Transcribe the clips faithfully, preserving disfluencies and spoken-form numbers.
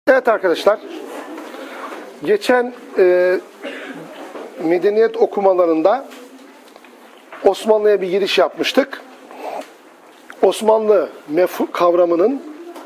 Evet arkadaşlar, geçen e, medeniyet okumalarında Osmanlı'ya bir giriş yapmıştık. Osmanlı mefhum kavramının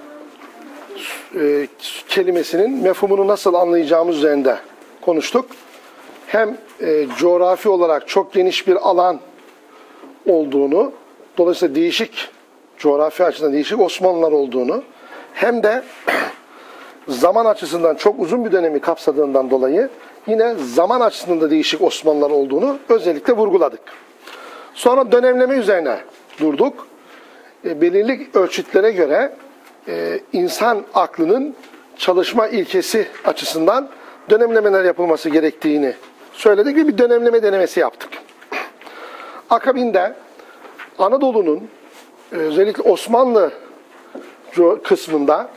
e, kelimesinin mefhumunu nasıl anlayacağımız üzerinde konuştuk. Hem e, coğrafi olarak çok geniş bir alan olduğunu, dolayısıyla değişik, coğrafi açıdan değişik Osmanlılar olduğunu, hem de zaman açısından çok uzun bir dönemi kapsadığından dolayı yine zaman açısından da değişik Osmanlılar olduğunu özellikle vurguladık. Sonra dönemleme üzerine durduk. E, belirli ölçütlere göre e, insan aklının çalışma ilkesi açısından dönemlemeler yapılması gerektiğini söyledik ve bir dönemleme denemesi yaptık. Akabinde Anadolu'nun özellikle Osmanlı kısmında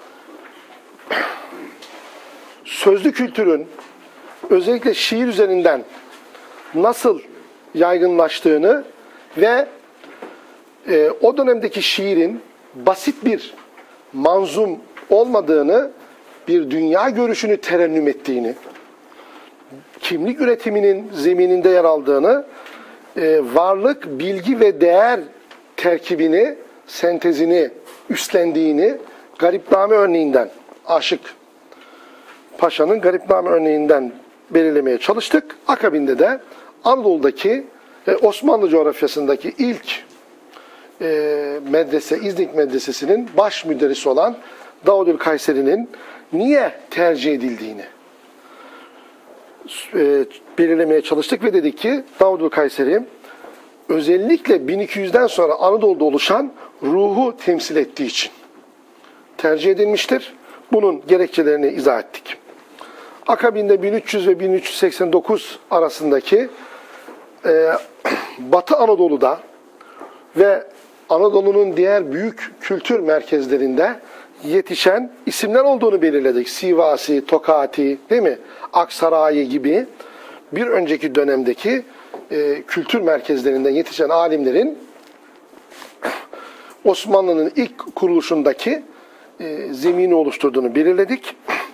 sözlü kültürün özellikle şiir üzerinden nasıl yaygınlaştığını ve e, o dönemdeki şiirin basit bir manzum olmadığını, bir dünya görüşünü terennüm ettiğini, kimlik üretiminin zemininde yer aldığını, e, varlık, bilgi ve değer terkibini, sentezini üstlendiğini Garipname örneğinden, Aşık Paşa'nın Garipname örneğinden belirlemeye çalıştık. Akabinde de Anadolu'daki e, Osmanlı coğrafyasındaki ilk e, medrese, İznik Medresesi'nin baş müderrisi olan Davudül Kayseri'nin niye tercih edildiğini e, belirlemeye çalıştık ve dedik ki Davudül Kayseri özellikle bin iki yüzden sonra Anadolu'da oluşan ruhu temsil ettiği için tercih edilmiştir. Bunun gerekçelerini izah ettik. Akabinde bin üç yüz ve bin üç yüz seksen dokuz arasındaki e, Batı Anadolu'da ve Anadolu'nun diğer büyük kültür merkezlerinde yetişen isimler olduğunu belirledik. Sivasi, Tokati, değil mi? Aksaray gibi bir önceki dönemdeki e, kültür merkezlerinden yetişen alimlerin Osmanlı'nın ilk kuruluşundaki e, zemini oluşturduğunu belirledik.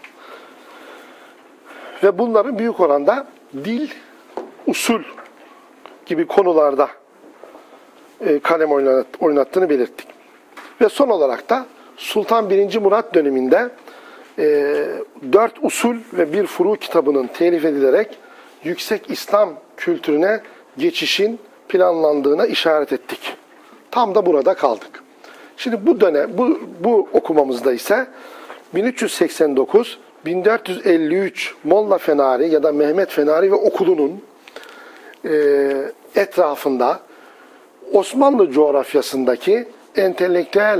Ve bunların büyük oranda dil, usul gibi konularda e, kalem oynat, oynattığını belirttik. Ve son olarak da Sultan birinci. Murat döneminde e, dört usul ve bir furu kitabının telif edilerek yüksek İslam kültürüne geçişin planlandığına işaret ettik. Tam da burada kaldık. Şimdi bu dönem, bu, bu okumamızda ise bin üç yüz seksen dokuz bin dört yüz elli üç Molla Fenari ya da Mehmet Fenari ve okulunun e, etrafında Osmanlı coğrafyasındaki entelektüel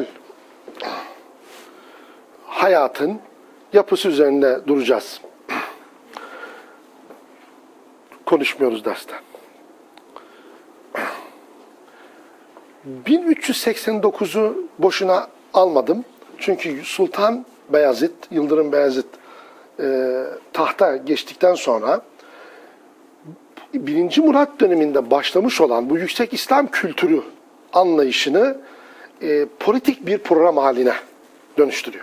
hayatın yapısı üzerinde duracağız. Konuşmuyoruz derste. bin üç yüz seksen dokuzu boşuna almadım. Çünkü Sultan Beyazıt, Yıldırım Beyazıt e, tahta geçtikten sonra birinci. Murat döneminde başlamış olan bu yüksek İslam kültürü anlayışını e, politik bir program haline dönüştürüyor.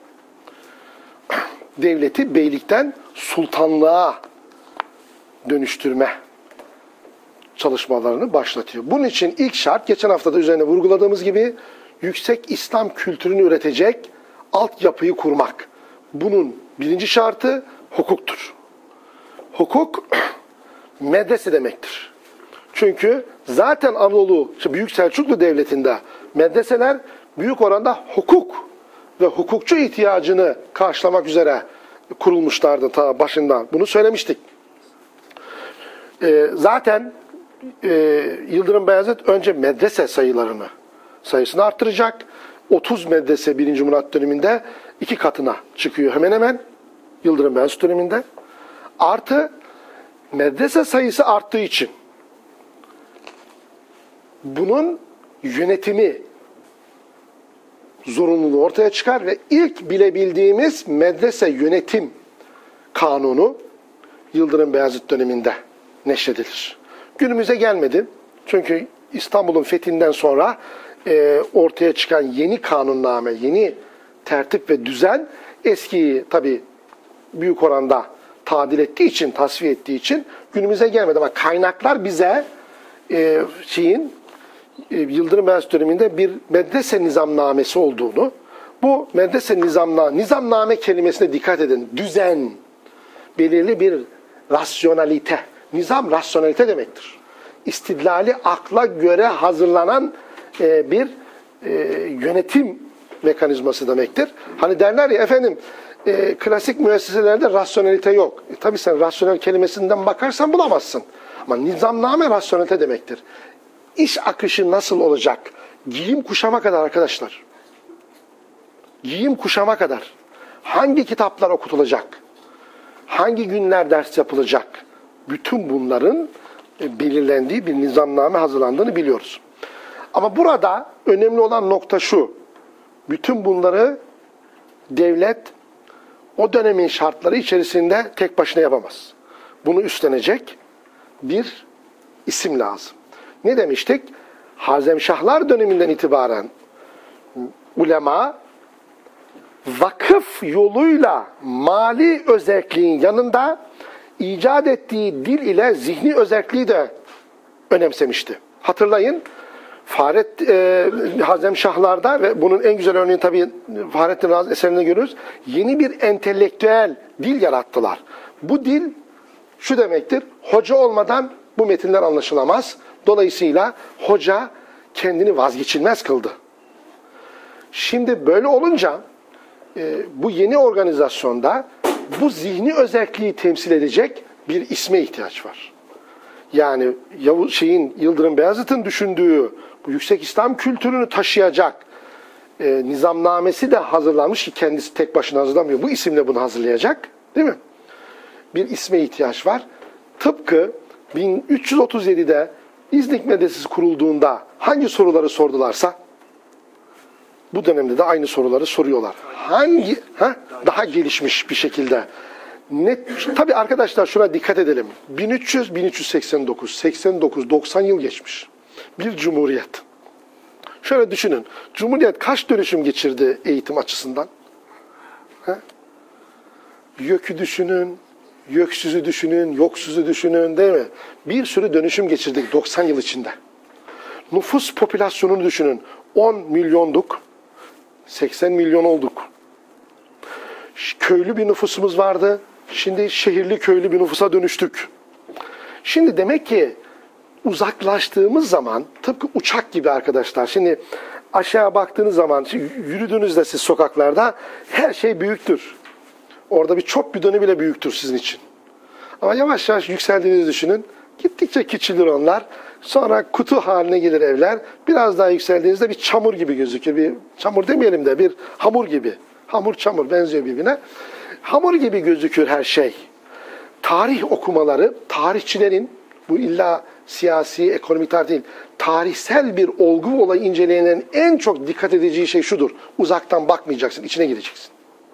Devleti beylikten sultanlığa dönüştürme çalışmalarını başlatıyor. Bunun için ilk şart, geçen hafta da üzerine vurguladığımız gibi, yüksek İslam kültürünü üretecek altyapıyı kurmak. Bunun birinci şartı hukuktur. Hukuk medrese demektir. Çünkü zaten Anadolu, işte Büyük Selçuklu Devleti'nde medreseler büyük oranda hukuk ve hukukçu ihtiyacını karşılamak üzere kurulmuşlardı ta başından. Bunu söylemiştik. Ee, zaten e, Yıldırım Beyazıt önce medrese sayılarını, sayısını arttıracak. otuz medrese birinci. Murat döneminde iki katına çıkıyor hemen hemen Yıldırım Beyazıt döneminde. Artı medrese sayısı arttığı için bunun yönetimi zorunluluğu ortaya çıkar ve ilk bilebildiğimiz medrese yönetim kanunu Yıldırım Beyazıt döneminde neşredilir. Günümüze gelmedi. Çünkü İstanbul'un fethinden sonra e, ortaya çıkan yeni kanunname, yeni tertip ve düzen Eskiyi tabii büyük oranda tadil ettiği için, tasfiye ettiği için günümüze gelmedi. Ama kaynaklar bize e, şeyin e, Yıldırım Beyazıt döneminde bir medrese nizamnamesi olduğunu, bu medrese nizamna, nizamname kelimesine dikkat edin. Düzen, belirli bir rasyonalite. Nizam rasyonalite demektir. İstidlali akla göre hazırlanan e, bir e, yönetim mekanizması demektir. Hani derler ya efendim e, klasik müesseselerde rasyonelite yok. E, tabii sen rasyonel kelimesinden bakarsan bulamazsın. Ama nizamname rasyonelite demektir. İş akışı nasıl olacak? Giyim kuşama kadar arkadaşlar. Giyim kuşama kadar. Hangi kitaplar okutulacak? Hangi günler ders yapılacak? Bütün bunların belirlendiği bir nizamname hazırlandığını biliyoruz. Ama burada önemli olan nokta şu. Bütün bunları devlet o dönemin şartları içerisinde tek başına yapamaz. Bunu üstlenecek bir isim lazım. Ne demiştik? Harzemşahlar döneminden itibaren ulema vakıf yoluyla mali özelliğin yanında icat ettiği dil ile zihni özelliği de önemsemişti. Hatırlayın, Fahret e, Harzemşahlar'da ve bunun en güzel örneğini tabii Fahrettin Razi eserinde görüyoruz. Yeni bir entelektüel dil yarattılar. Bu dil şu demektir, hoca olmadan bu metinler anlaşılamaz. Dolayısıyla hoca kendini vazgeçilmez kıldı. Şimdi böyle olunca e, bu yeni organizasyonda bu zihni özelliği temsil edecek bir isme ihtiyaç var. Yani Yavuz şeyin Yıldırım Beyazıt'ın düşündüğü bu yüksek İslam kültürünü taşıyacak e, nizamnamesi de hazırlanmış ki kendisi tek başına hazırlamıyor. Bu isimle bunu hazırlayacak, değil mi? Bir isme ihtiyaç var. Tıpkı bin üç yüz otuz yedi'de İznik Medresesi kurulduğunda hangi soruları sordularsa bu dönemde de aynı soruları soruyorlar. Hangi ha? Daha gelişmiş bir şekilde. Ne, tabii arkadaşlar şuna dikkat edelim. bin üç yüz bin üç yüz seksen dokuz, seksen dokuz, doksan yıl geçmiş. Bir cumhuriyet. Şöyle düşünün. Cumhuriyet kaç dönüşüm geçirdi eğitim açısından? Ha? YÖK'ü düşünün, YÖK'süzü düşünün, YOK'suzu düşünün, değil mi? Bir sürü dönüşüm geçirdik doksan yıl içinde. Nüfus popülasyonunu düşünün. on milyonduk, seksen milyon olduk. Köylü bir nüfusumuz vardı. Şimdi şehirli köylü bir nüfusa dönüştük. Şimdi demek ki uzaklaştığımız zaman tıpkı uçak gibi arkadaşlar. Şimdi aşağı baktığınız zaman yürüdüğünüzde siz sokaklarda her şey büyüktür. Orada bir çöp bidonu bile büyüktür sizin için. Ama yavaş yavaş yükseldiğinizi düşünün. Gittikçe küçülür onlar. Sonra kutu haline gelir evler. Biraz daha yükseldiğinizde bir çamur gibi gözükür. Bir çamur demeyelim de bir hamur gibi. Hamur çamur benziyor birbirine. Hamur gibi gözükür her şey. Tarih okumaları, tarihçilerin, bu illa siyasi, ekonomik tarih değil, tarihsel bir olgu ve olayı inceleyenlerin en çok dikkat edeceği şey şudur. Uzaktan bakmayacaksın, içine gireceksin.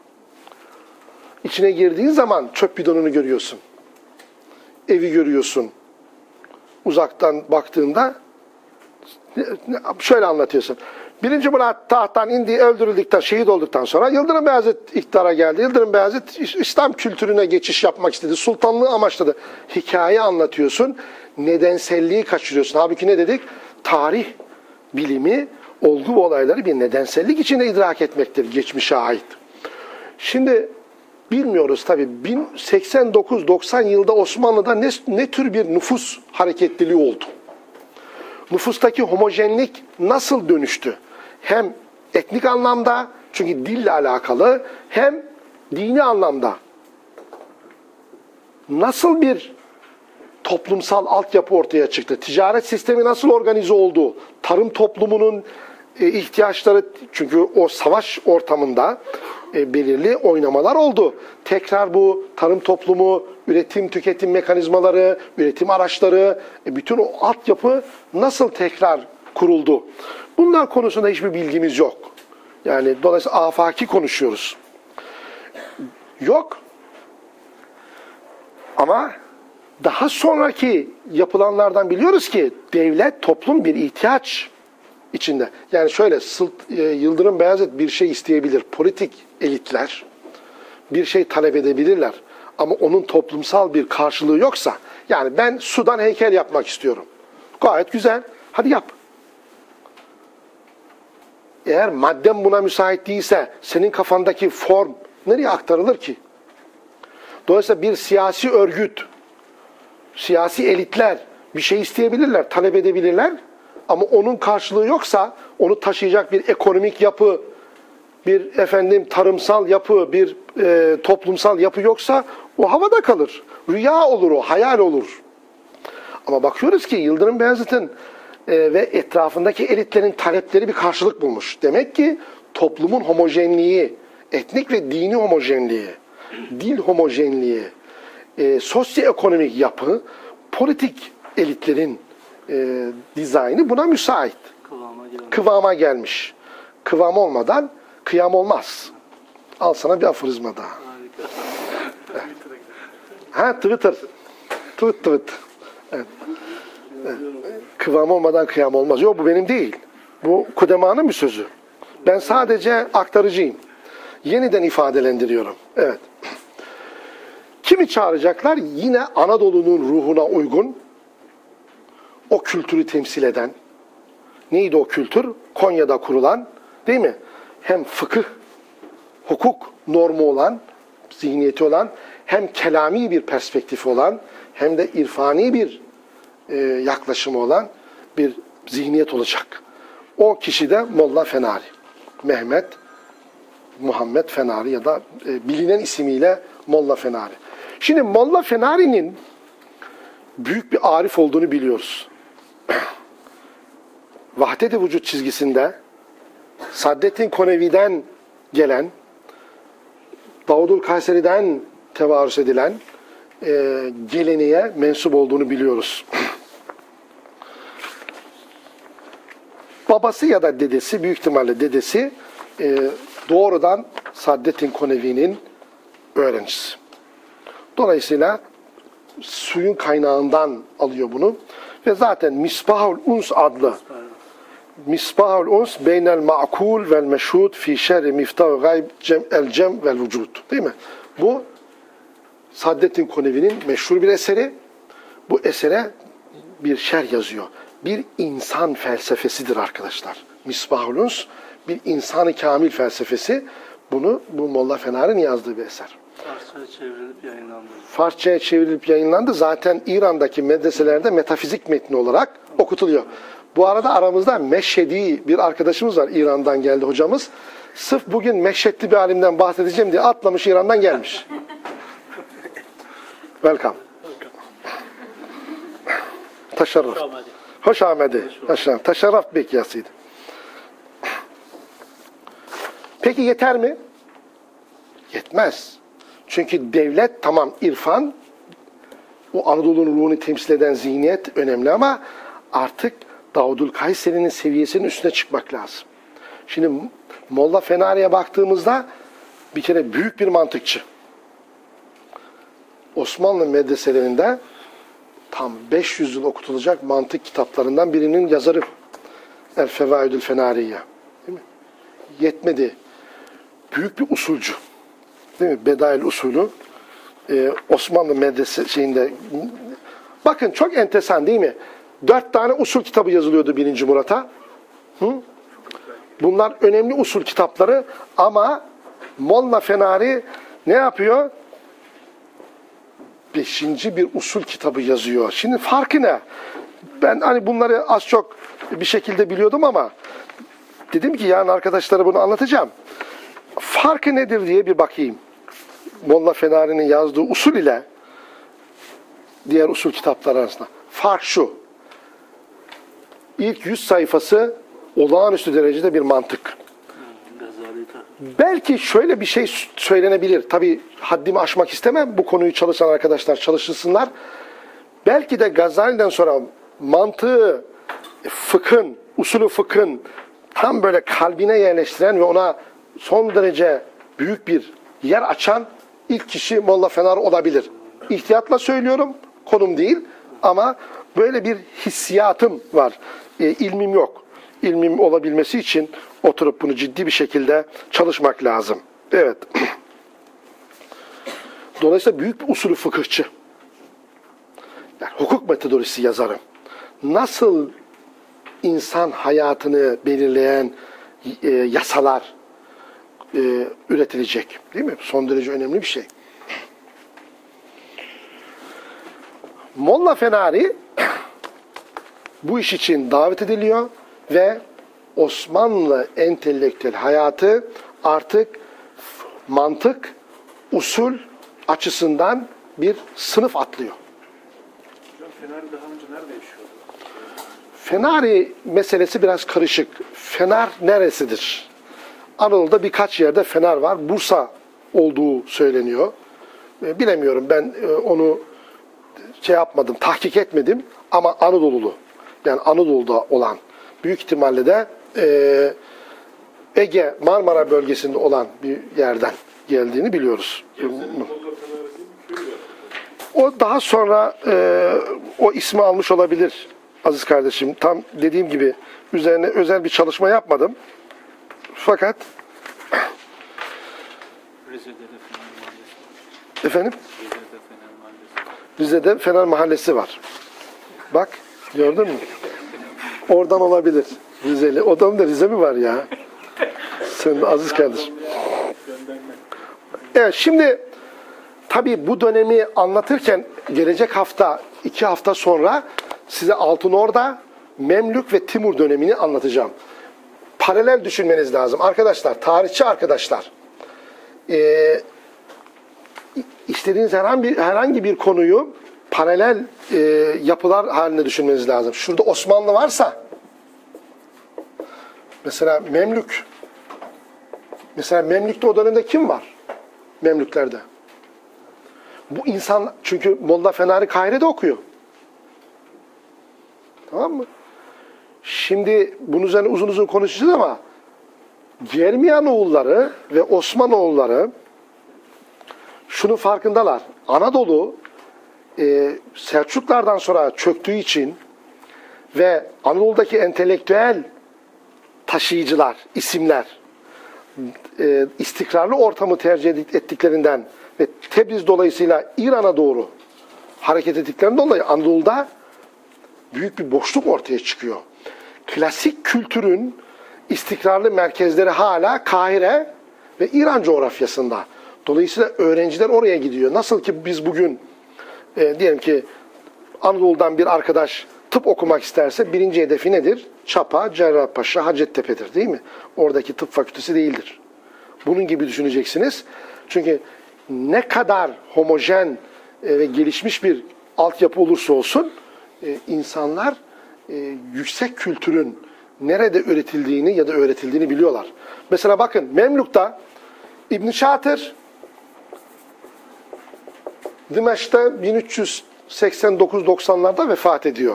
İçine girdiğin zaman çöp bidonunu görüyorsun. Evi görüyorsun. Uzaktan baktığında şöyle anlatıyorsun. Birinci Murat tahttan indi, öldürüldükten, şehit olduktan sonra Yıldırım Beyazıt iktidara geldi. Yıldırım Beyazıt İslam kültürüne geçiş yapmak istedi. Sultanlığı amaçladı. Hikaye anlatıyorsun. Nedenselliği kaçırıyorsun. Halbuki ne dedik? Tarih bilimi, olgu ve olayları bir nedensellik içinde idrak etmektir geçmişe ait. Şimdi bilmiyoruz tabii. seksen dokuz doksan yılda Osmanlı'da ne, ne tür bir nüfus hareketliliği oldu? Nüfustaki homojenlik nasıl dönüştü? Hem etnik anlamda, çünkü dille alakalı, hem dini anlamda. Nasıl bir toplumsal altyapı ortaya çıktı? Ticaret sistemi nasıl organize oldu? Tarım toplumunun e, ihtiyaçları, çünkü o savaş ortamında e, belirli oynamalar oldu. Tekrar bu tarım toplumu, üretim, tüketim mekanizmaları, üretim araçları, e, bütün o altyapı nasıl tekrar kuruldu? Bunlar konusunda hiçbir bilgimiz yok. Yani dolayısıyla afaki konuşuyoruz. Yok. Ama daha sonraki yapılanlardan biliyoruz ki devlet, toplum bir ihtiyaç içinde. Yani şöyle, Yıldırım Beyazıt bir şey isteyebilir. Politik elitler bir şey talep edebilirler. Ama onun toplumsal bir karşılığı yoksa, yani ben sudan heykel yapmak istiyorum. Gayet güzel. Hadi yap. Eğer madden buna müsait değilse senin kafandaki form nereye aktarılır ki? Dolayısıyla bir siyasi örgüt, siyasi elitler bir şey isteyebilirler, talep edebilirler. Ama onun karşılığı yoksa onu taşıyacak bir ekonomik yapı, bir efendim tarımsal yapı, bir e, toplumsal yapı yoksa o havada kalır. Rüya olur o, hayal olur. Ama bakıyoruz ki Yıldırım Beyazıt'ın e, ve etrafındaki elitlerin talepleri bir karşılık bulmuş. Demek ki toplumun homojenliği, etnik ve dini homojenliği, dil homojenliği, e, sosyoekonomik yapı, politik elitlerin e, dizaynı buna müsait. Kıvama, Kıvama gelmiş. Kıvam olmadan kıyam olmaz. Al sana bir aforizma daha. Harika. Ha Twitter. Tweet tweet. Evet. Evet. Kıvam olmadan kıyam olmaz. Yok bu benim değil. Bu Kudema'nın bir sözü. Ben sadece aktarıcıyım. Yeniden ifadelendiriyorum. Evet. Kimi çağıracaklar? Yine Anadolu'nun ruhuna uygun, o kültürü temsil eden, neydi o kültür? Konya'da kurulan, değil mi? Hem fıkıh, hukuk normu olan, zihniyeti olan, hem kelami bir perspektifi olan, hem de irfani bir e, yaklaşımı olan bir zihniyet olacak. O kişi de Molla Fenari. Mehmet Muhammed Fenari ya da e, bilinen ismiyle Molla Fenari. Şimdi Molla Fenari'nin büyük bir arif olduğunu biliyoruz. Vahdet-i vücut çizgisinde Saddettin Konevi'den gelen, Davudul Kayseri'den tevarüs edilen e, geleneğe mensup olduğunu biliyoruz. Babası ya da dedesi, büyük ihtimalle dedesi e, doğrudan Saddettin Konevi'nin öğrencisi. Dolayısıyla suyun kaynağından alıyor bunu. Ve zaten Misbahul Uns adlı Misbahul Uns beynel ma'kul vel meşhud fi şerri miftah gayb el cem vel vücud. Değil mi? Bu Saddettin Konevi'nin meşhur bir eseri. Bu esere bir şerh yazıyor. Bir insan felsefesidir arkadaşlar. Misbahul Uns bir insan-ı kamil felsefesi. Bunu bu Molla Fenari'nin yazdığı bir eser. Farsça'ya çevrilip yayınlandı. Farsça'ya çevrilip yayınlandı. Zaten İran'daki medreselerde metafizik metni olarak okutuluyor. Bu arada aramızda Meşhedi bir arkadaşımız var. İran'dan geldi hocamız. Sırf bugün Meşhedli bir alimden bahsedeceğim diye atlamış İran'dan gelmiş. Welcome. Teşerrüf. Hoş amedi. Teşerrüf bek yasıydı. Peki yeter mi? Yetmez. Çünkü devlet tamam irfan, o Anadolu'nun ruhunu temsil eden zihniyet önemli ama artık Davudul Kayseri'nin seviyesinin üstüne çıkmak lazım. Şimdi Molla Fenari'ye baktığımızda bir kere büyük bir mantıkçı. Osmanlı medreselerinde tam beş yüz yıl okutulacak mantık kitaplarından birinin yazarı. El Fevaidül Fenariye. Değil mi? Yetmedi. Büyük bir usulcu. Değil mi? Bedail usulü. Ee, Osmanlı medrese şeyinde. Bakın çok enteresan değil mi? Dört tane usul kitabı yazılıyordu birinci Murat'a. Hı? Bunlar önemli usul kitapları ama Molla Fenari ne yapıyor? Beşinci bir usul kitabı yazıyor. Şimdi farkı ne? Ben hani bunları az çok bir şekilde biliyordum ama dedim ki yarın arkadaşlara bunu anlatacağım. Farkı nedir diye bir bakayım. Molla Fenari'nin yazdığı usul ile diğer usul kitaplar arasında. Fark şu. İlk yüz sayfası olağanüstü derecede bir mantık. Belki şöyle bir şey söylenebilir. Tabii haddimi aşmak istemem. Bu konuyu çalışan arkadaşlar çalışırsınlar. Belki de Gazali'den sonra mantığı, fıkhın, usulü fıkhın tam böyle kalbine yerleştiren ve ona son derece büyük bir yer açan ilk kişi Molla Fenari olabilir. İhtiyatla söylüyorum, konum değil ama böyle bir hissiyatım var. E, ilmim yok. İlmim olabilmesi için oturup bunu ciddi bir şekilde çalışmak lazım. Evet. Dolayısıyla büyük bir usulü fıkıhçı. Yani hukuk metodolojisi yazarı. Nasıl insan hayatını belirleyen e, yasalar e, üretilecek? Değil mi? Son derece önemli bir şey. Molla Fenari bu iş için davet ediliyor ve Osmanlı entelektüel hayatı artık mantık, usul açısından bir sınıf atlıyor. Hocam Fenari daha önce nerede yaşıyordu? Fenari meselesi biraz karışık. Fener neresidir? Anadolu'da birkaç yerde Fener var. Bursa olduğu söyleniyor. Bilemiyorum, ben onu şey yapmadım, tahkik etmedim ama Anadolu'lu. Yani Anadolu'da olan, büyük ihtimalle de e, Ege, Marmara bölgesinde olan bir yerden geldiğini biliyoruz. O daha sonra e, o ismi almış olabilir aziz kardeşim. Tam dediğim gibi üzerine özel bir çalışma yapmadım. Fakat Rize'de de Fener Mahallesi. efendim Rize'de Fener Mahallesi. Rize'de Fener Mahallesi var. Bak, gördün mü? Oradan olabilir. Rizeli. Odamda Rize mi var ya? Sen de aziz kardeşim. Evet, şimdi tabii bu dönemi anlatırken gelecek hafta, iki hafta sonra size Altınorda, Memlük ve Timur dönemini anlatacağım. Paralel düşünmeniz lazım. Arkadaşlar, tarihçi arkadaşlar, e, istediğiniz herhangi bir, herhangi bir konuyu paralel e, yapılar halinde düşünmeniz lazım. Şurada Osmanlı varsa, mesela Memlük, mesela Memlük'te o dönemde kim var? Memlüklerde. Bu insan, çünkü Molla Fenari Kahire'de okuyor. Tamam mı? Şimdi bunun üzerine uzun uzun konuşacağız ama Germiyanoğulları ve Osmanoğulları şunun farkındalar. Anadolu e, Selçuklardan sonra çöktüğü için ve Anadolu'daki entelektüel taşıyıcılar, isimler e, istikrarlı ortamı tercih ettiklerinden ve Tebriz dolayısıyla İran'a doğru hareket ettiklerinden dolayı Anadolu'da büyük bir boşluk ortaya çıkıyor. Klasik kültürün istikrarlı merkezleri hala Kahire ve İran coğrafyasında. Dolayısıyla öğrenciler oraya gidiyor. Nasıl ki biz bugün e, diyelim ki Anadolu'dan bir arkadaş tıp okumak isterse birinci hedefi nedir? Çapa, Cerrahpaşa, Hacettepe'dir, değil mi? Oradaki tıp fakültesi değildir. Bunun gibi düşüneceksiniz. Çünkü ne kadar homojen e, ve gelişmiş bir altyapı olursa olsun e, insanlar e, yüksek kültürün nerede üretildiğini ya da öğretildiğini biliyorlar. Mesela bakın Memlük'ta İbn Şatır Dimeş'te bin üç yüz seksen dokuz doksanlarda vefat ediyor.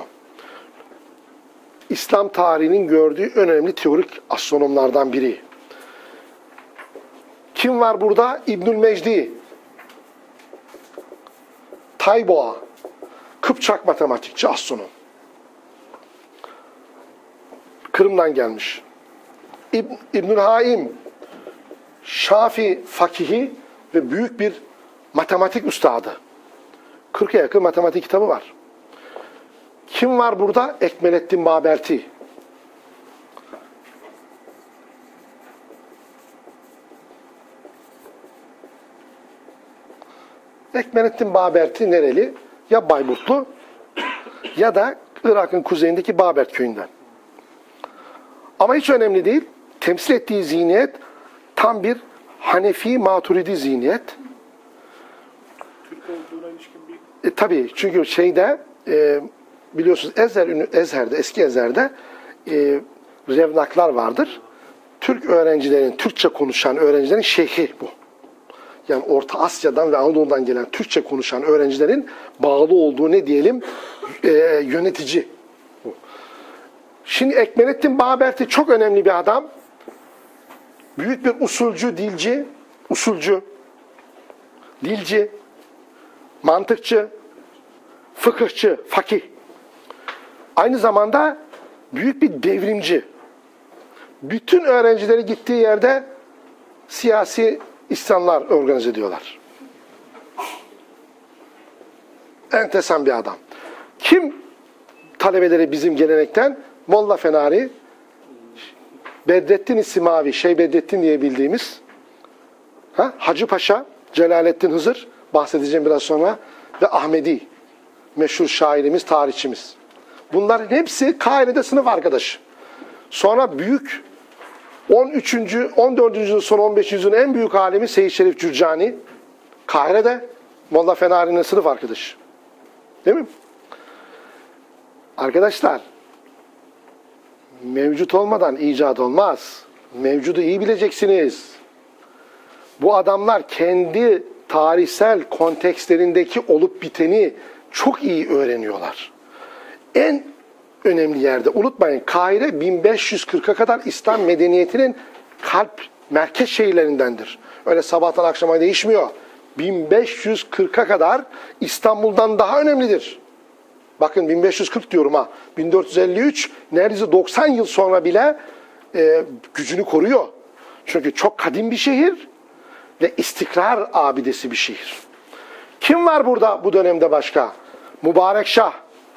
İslam tarihinin gördüğü önemli teorik astronomlardan biri. Kim var burada? İbnül Mecdi, Tayboğa, Kıpçak matematikçi, astronom. Kırım'dan gelmiş. İbn, İbnül Haim, Şafi fakihi ve büyük bir matematik üstadı. kırka yakın matematik kitabı var. Kim var burada? Ekmelettin Baberti. Ekmelettin Baberti nereli? Ya Bayburtlu ya da Irak'ın kuzeyindeki Babert köyünden. Ama hiç önemli değil. Temsil ettiği zihniyet tam bir Hanefi Maturidi zihniyet. Türk olduğuna ilişkin bir... E, tabii, çünkü şeyde e, biliyorsunuz Ezher, Ezher'de, eski Ezher'de e, revnaklar vardır. Türk öğrencilerin, Türkçe konuşan öğrencilerin şeyhi bu. Yani Orta Asya'dan ve Anadolu'dan gelen Türkçe konuşan öğrencilerin bağlı olduğu ne diyelim e, yönetici bu. Şimdi Ekmelettin Baberti çok önemli bir adam. Büyük bir usulcü, dilci, usulcü, dilci, mantıkçı, fıkıhçı, fakih. Aynı zamanda büyük bir devrimci. Bütün öğrencileri gittiği yerde siyasi isyanlar organize ediyorlar. enteresan bir adam. Kim talebeleri bizim gelenekten? Molla Fenari, Bedrettin Simavi, Şeyh Bedrettin diye bildiğimiz, ha? Hacı Paşa, Celalettin Hızır, bahsedeceğim biraz sonra, ve Ahmedi, meşhur şairimiz, tarihçimiz. Bunların hepsi Kahire'de sınıf arkadaşı. Sonra büyük on üçüncü on dördüncü yüzyılın son on beşinci yüzyılın en büyük alimi Seyyid Şerif Cürcani, Kahire'de Molla Fenari'nin sınıf arkadaşı. Değil mi? Arkadaşlar, mevcut olmadan icat olmaz. Mevcudu iyi bileceksiniz. Bu adamlar kendi tarihsel kontekstlerindeki olup biteni çok iyi öğreniyorlar. En önemli yerde unutmayın, Kahire bin beş yüz kırka kadar İslam medeniyetinin kalp, merkez şehirlerindendir. Öyle sabahtan akşama değişmiyor. bin beş yüz kırka kadar İstanbul'dan daha önemlidir. Bakın bin beş yüz kırk diyorum ha. bin dört yüz elli üç neredeyse doksan yıl sonra bile e, gücünü koruyor. Çünkü çok kadim bir şehir ve istikrar abidesi bir şehir. Kim var burada bu dönemde başka? Mübarek Şah.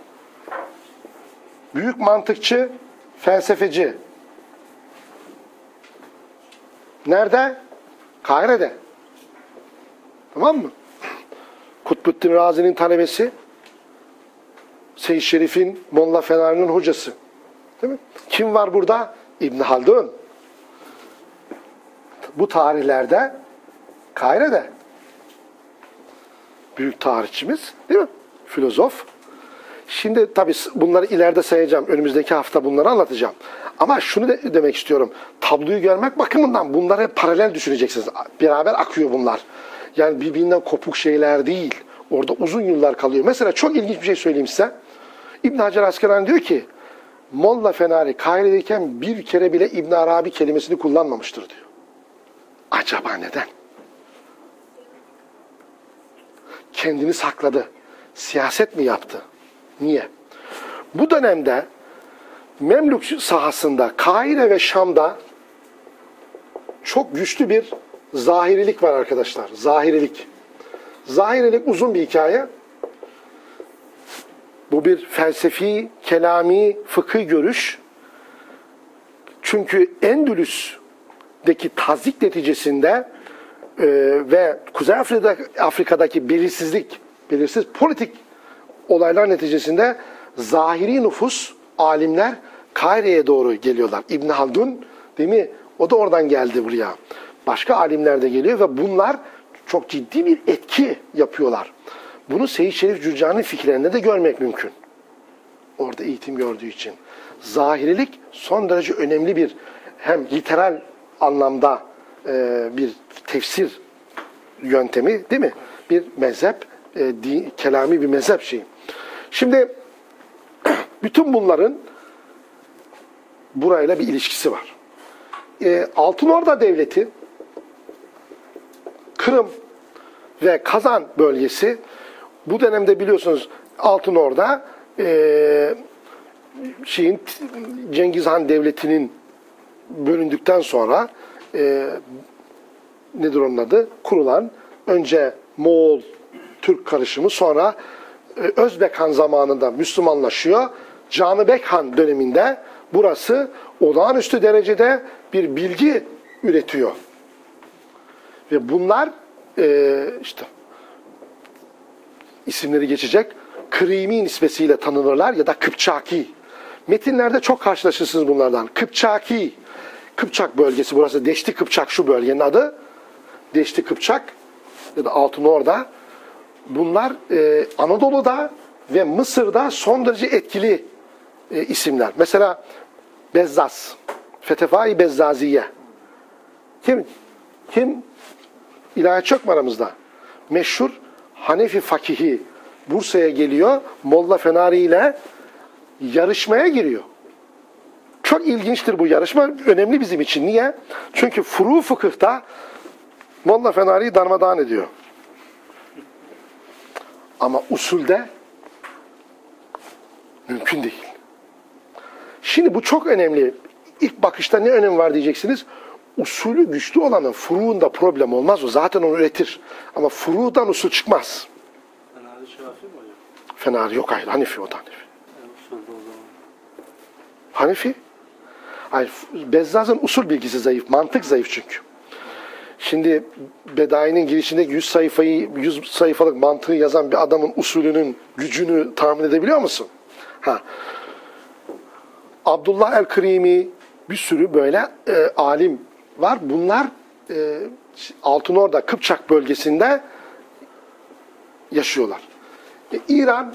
Büyük mantıkçı, felsefeci. Nerede? Kahire'de. Tamam mı? Kutbuddin Razi'nin talebesi. Seyyid Şerif'in, Molla Fenari'nin hocası. Değil mi? Kim var burada? İbn Haldun. Bu tarihlerde Kahire'de. Büyük tarihçimiz, değil mi? Filozof. Şimdi tabii bunları ileride sayacağım. Önümüzdeki hafta bunları anlatacağım. Ama şunu de demek istiyorum. Tabloyu görmek bakımından bunları hep paralel düşüneceksiniz. Beraber akıyor bunlar. Yani birbirinden kopuk şeyler değil. Orada uzun yıllar kalıyor. Mesela çok ilginç bir şey söyleyeyim size. İbn Hacer Askalani diyor ki, Molla Fenari Kahire'deyken bir kere bile İbn Arabi kelimesini kullanmamıştır diyor. Acaba neden? Kendini sakladı. Siyaset mi yaptı? Niye? Bu dönemde Memlük sahasında, Kahire ve Şam'da çok güçlü bir zahirilik var arkadaşlar. Zahirilik. Zahirilik uzun bir hikaye. Bu bir felsefi, kelami, fıkhi görüş. Çünkü Endülüs'deki tazik neticesinde e, ve Kuzey Afrika'daki, Afrika'daki belirsizlik, belirsiz politik olaylar neticesinde zahiri nüfus, alimler Kahire'ye doğru geliyorlar. İbn Haldun, değil mi? O da oradan geldi buraya. Başka alimler de geliyor ve bunlar çok ciddi bir etki yapıyorlar. Bunu Seyyid Şerif Cürcani'nin fikirlerinde de görmek mümkün. Orada eğitim gördüğü için. Zahirilik son derece önemli bir, hem literal anlamda e, bir tefsir yöntemi, değil mi? Bir mezhep, e, din, kelami bir mezhep şeyi. Şimdi bütün bunların burayla bir ilişkisi var. E, Altınorda Devleti, Kırım ve Kazan bölgesi, bu dönemde biliyorsunuz Altınorda e, şeyin Cengiz Han Devleti'nin bölündükten sonra e, nedir onun adı? Kurulan, önce Moğol Türk karışımı, sonra e, Özbek Han zamanında Müslümanlaşıyor. Canıbek Han döneminde burası olağanüstü derecede bir bilgi üretiyor. Ve bunlar e, işte isimleri geçecek, Kırimi nispesiyle tanınırlar ya da Kıpçaki. Metinlerde çok karşılaşırsınız bunlardan. Kıpçaki, Kıpçak bölgesi burası. Deşti Kıpçak şu bölgenin adı. Deşti Kıpçak ya da Altınorda. Bunlar e, Anadolu'da ve Mısır'da son derece etkili e, isimler. Mesela Bezzaz, Fetefai Bezzaziye. Kim? Kim? İlahiyat çok mu aramızda? Meşhur Hanefi fakihi Bursa'ya geliyor. Molla Fenari ile yarışmaya giriyor. Çok ilginçtir bu yarışma. Önemli bizim için. Niye? Çünkü furu fıkıhta Molla Fenari'yi darmadağın ediyor. Ama usulde mümkün değil. Şimdi bu çok önemli. İlk bakışta ne önemi var diyeceksiniz. Usulü güçlü olanın furuğunda problem olmaz. O zaten onu üretir. Ama furuğdan usul çıkmaz. Fenari Şafii mi hocam? Fenari yok, hayır. Hanefi, o da Hanefi. Usulde o zaman. Hanefi. Hayır, Bezzaz'ın usul bilgisi zayıf, mantık zayıf çünkü. Şimdi Bedai'nin girişindeki yüz sayfayı, yüz sayfalık mantığı yazan bir adamın usulünün gücünü tahmin edebiliyor musun? Ha. Abdullah el-Kırimi, bir sürü böyle e, alim var. Bunlar e, Altınorda, Kıpçak bölgesinde yaşıyorlar. E, İran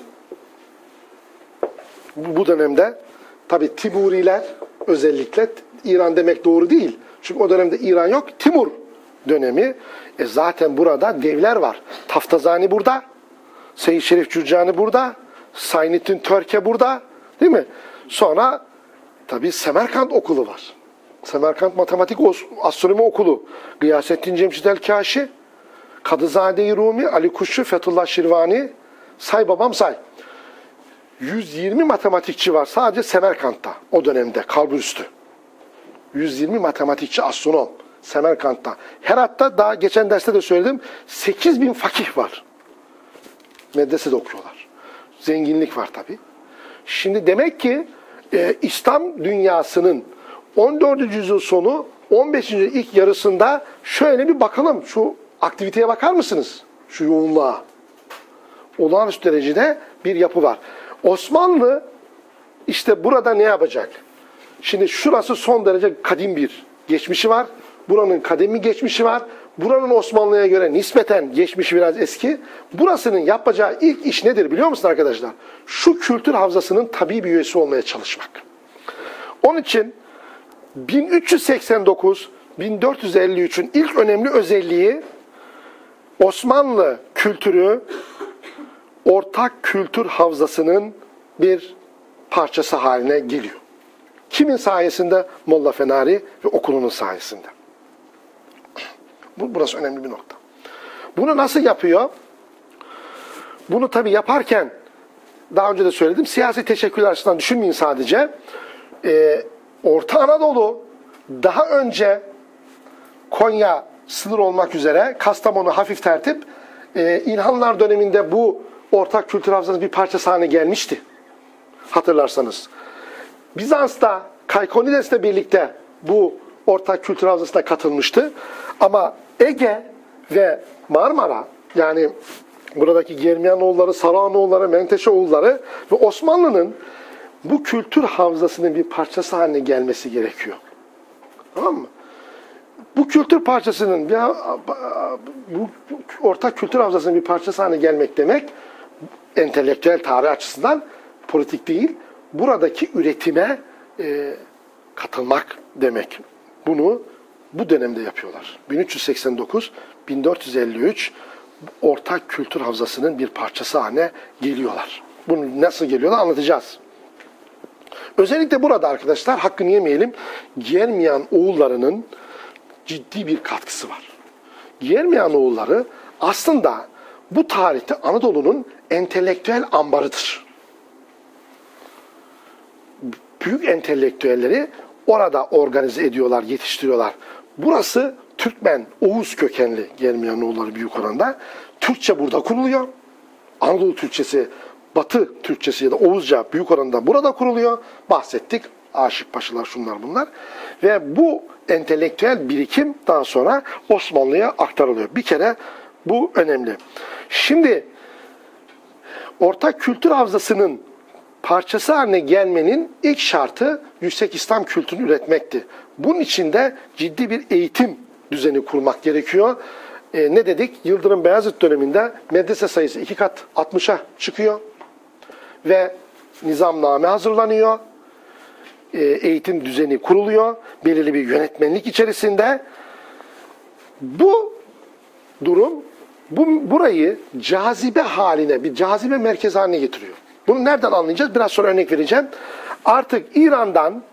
bu, bu dönemde tabi Timuriler özellikle, İran demek doğru değil. Çünkü o dönemde İran yok. Timur dönemi. E zaten burada devler var. Taftazani burada. Seyyid Şerif Cürcani burada. Saynettin Törke burada. Değil mi? Sonra tabi Semerkant okulu var. Semerkant Matematik Astronomi Okulu. Gıyasettin Cemşid el-Kaşi, Kadızade-i Rumi, Ali Kuşçu, Fethullah Şirvani, say babam say. yüz yirmi matematikçi var sadece Semerkant'ta o dönemde, kalburüstü. yüz yirmi matematikçi, astronom Semerkant'ta. Herat'ta daha geçen derste de söyledim, sekiz bin fakih var. Medresede okuyorlar. Zenginlik var tabi. Şimdi demek ki e, İslam dünyasının on dördüncü yüzyıl sonu, on beşinci yüzyıl ilk yarısında şöyle bir bakalım. Şu aktiviteye bakar mısınız? Şu yoğunluğa. Olağanüstü derecede bir yapı var. Osmanlı işte burada ne yapacak? Şimdi şurası son derece kadim bir geçmişi var. Buranın kademi geçmişi var. Buranın Osmanlı'ya göre nispeten geçmişi biraz eski. Burasının yapacağı ilk iş nedir biliyor musun arkadaşlar? Şu kültür havzasının tabii bir üyesi olmaya çalışmak. Onun için bin üç yüz seksen dokuz bin dört yüz elli üçün ilk önemli özelliği Osmanlı kültürü ortak kültür havzasının bir parçası haline geliyor. Kimin sayesinde? Molla Fenari ve okulunun sayesinde. Bu, burası önemli bir nokta. Bunu nasıl yapıyor? Bunu tabii yaparken, daha önce de söyledim, siyasi teşekkül açısından düşünmeyin sadece. Ee, Orta Anadolu daha önce Konya sınır olmak üzere, Kastamonu hafif tertip, e, İlhanlar döneminde bu ortak kültür havzasının bir parçası haline gelmişti. Hatırlarsanız. Bizans'ta Kaykonides'le birlikte bu ortak kültür havzasına katılmıştı. Ama Ege ve Marmara, yani buradaki Germiyanoğulları, Sarıhanoğulları, Menteşeoğulları ve Osmanlı'nın bu kültür havzasının bir parçası haline gelmesi gerekiyor. Tamam mı? Bu kültür parçasının, bu ortak kültür havzasının bir parçası haline gelmek demek, entelektüel tarih açısından politik değil, buradaki üretime e, katılmak demek. Bunu bu dönemde yapıyorlar. bin üç yüz seksen dokuz bin dört yüz elli üç ortak kültür havzasının bir parçası haline geliyorlar. Bunu nasıl geliyorlar anlatacağız. Özellikle burada arkadaşlar, hakkını yemeyelim, Germiyan oğullarının ciddi bir katkısı var. Germiyan oğulları aslında bu tarihte Anadolu'nun entelektüel ambarıdır. Büyük entelektüelleri orada organize ediyorlar, yetiştiriyorlar. Burası Türkmen, Oğuz kökenli Germiyanoğulları büyük oranda. Türkçe burada kuruluyor. Anadolu Türkçesi, Batı Türkçesi ya da Oğuzca büyük oranda burada kuruluyor. Bahsettik. Aşık Paşalar, şunlar bunlar. Ve bu entelektüel birikim daha sonra Osmanlı'ya aktarılıyor. Bir kere bu önemli. Şimdi ortak kültür havzasının parçası haline gelmenin ilk şartı yüksek İslam kültürünü üretmekti. Bunun için de ciddi bir eğitim düzeni kurmak gerekiyor. E, ne dedik? Yıldırım Beyazıt döneminde medrese sayısı iki kat altmışa çıkıyor. Ve nizamname hazırlanıyor. E, eğitim düzeni kuruluyor. Belirli bir yönetmenlik içerisinde. Bu durum bu, burayı cazibe haline, bir cazibe merkezi haline getiriyor. Bunu nereden anlayacağız? Biraz sonra örnek vereceğim. Artık İran'dan,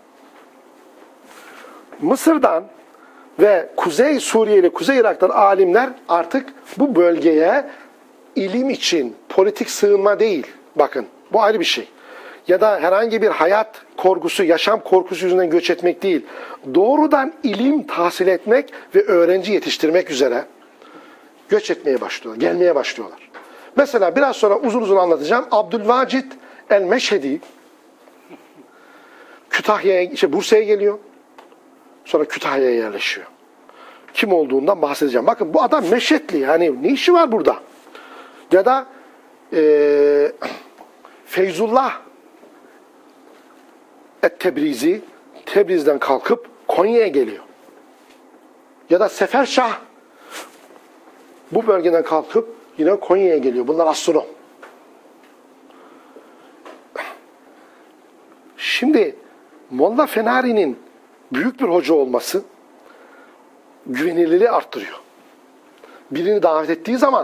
Mısır'dan ve Kuzey Suriye ile Kuzey Irak'tan alimler artık bu bölgeye ilim için, politik sığınma değil. Bakın, bu ayrı bir şey. Ya da herhangi bir hayat korkusu, yaşam korkusu yüzünden göç etmek değil. Doğrudan ilim tahsil etmek ve öğrenci yetiştirmek üzere göç etmeye başlıyorlar, gelmeye başlıyorlar. Mesela biraz sonra uzun uzun anlatacağım. Abdülvacid el-Meşhedi Kütahya'ya, işte Bursa'ya geliyor. Sonra Kütahya'ya yerleşiyor. Kim olduğundan bahsedeceğim. Bakın bu adam Meşhedli. Yani ne işi var burada? Ya da e, Feyzullah et-Tebrizi Tebriz'den kalkıp Konya'ya geliyor. Ya da Seferşah bu bölgeden kalkıp yine Konya'ya geliyor. Bunlar astronom. Şimdi Molla Fenari'nin büyük bir hoca olması güvenilirliği arttırıyor. Birini davet ettiği zaman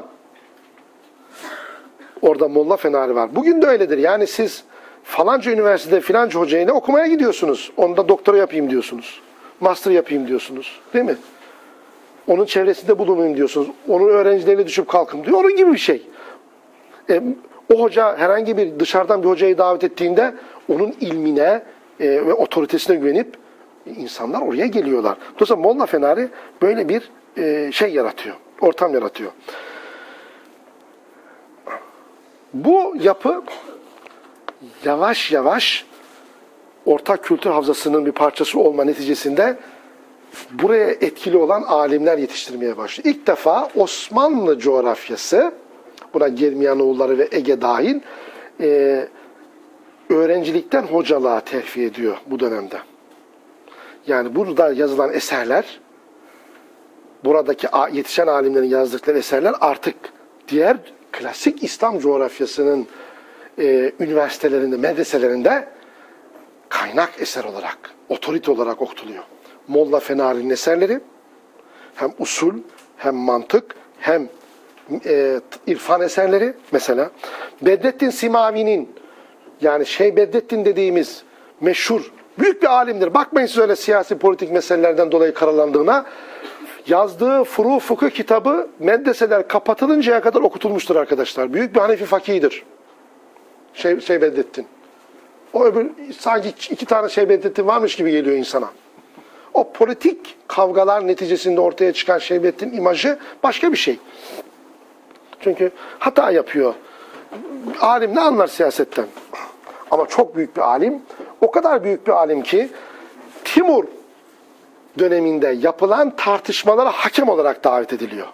orada Molla Fenari var. Bugün de öyledir. Yani siz falanca üniversitede filanca hocayla okumaya gidiyorsunuz. Onda doktora yapayım diyorsunuz. Master yapayım diyorsunuz. Değil mi? Onun çevresinde bulunayım diyorsunuz. Onun öğrencilerine düşüp kalkın diyor. Onun gibi bir şey. E, o hoca herhangi bir dışarıdan bir hocayı davet ettiğinde onun ilmine e, ve otoritesine güvenip e, insanlar oraya geliyorlar. Dolayısıyla Molla Fenari böyle bir e, şey yaratıyor. Ortam yaratıyor. Bu yapı yavaş yavaş ortak kültür havzasının bir parçası olma neticesinde buraya etkili olan alimler yetiştirmeye başlıyor. İlk defa Osmanlı coğrafyası, buna Germiyanoğulları ve Ege dahil, e, öğrencilikten hocalığa terfi ediyor bu dönemde. Yani burada yazılan eserler, buradaki yetişen alimlerin yazdıkları eserler artık diğer klasik İslam coğrafyasının e, üniversitelerinde, medreselerinde kaynak eser olarak, otorite olarak okutuluyor. Molla Fenari'nin eserleri hem usul, hem mantık, hem e, irfan eserleri mesela. Bedrettin Simavi'nin, yani Şeyh Bedrettin dediğimiz meşhur, büyük bir alimdir. Bakmayın siz öyle siyasi politik meselelerden dolayı karalandığına. Yazdığı furu fıkıh kitabı medreseler kapatılıncaya kadar okutulmuştur arkadaşlar. Büyük bir Hanefi fakihidir. Şeyh, Şeyh Bedrettin. O öbür, sanki iki tane Şeyh Bedrettin varmış gibi geliyor insana. O politik kavgalar neticesinde ortaya çıkan Şeyh Bedrettin imajı başka bir şey. Çünkü hata yapıyor. Alim ne anlar siyasetten? Ama çok büyük bir alim. O kadar büyük bir alim ki Timur döneminde yapılan tartışmalara hakem olarak davet ediliyor.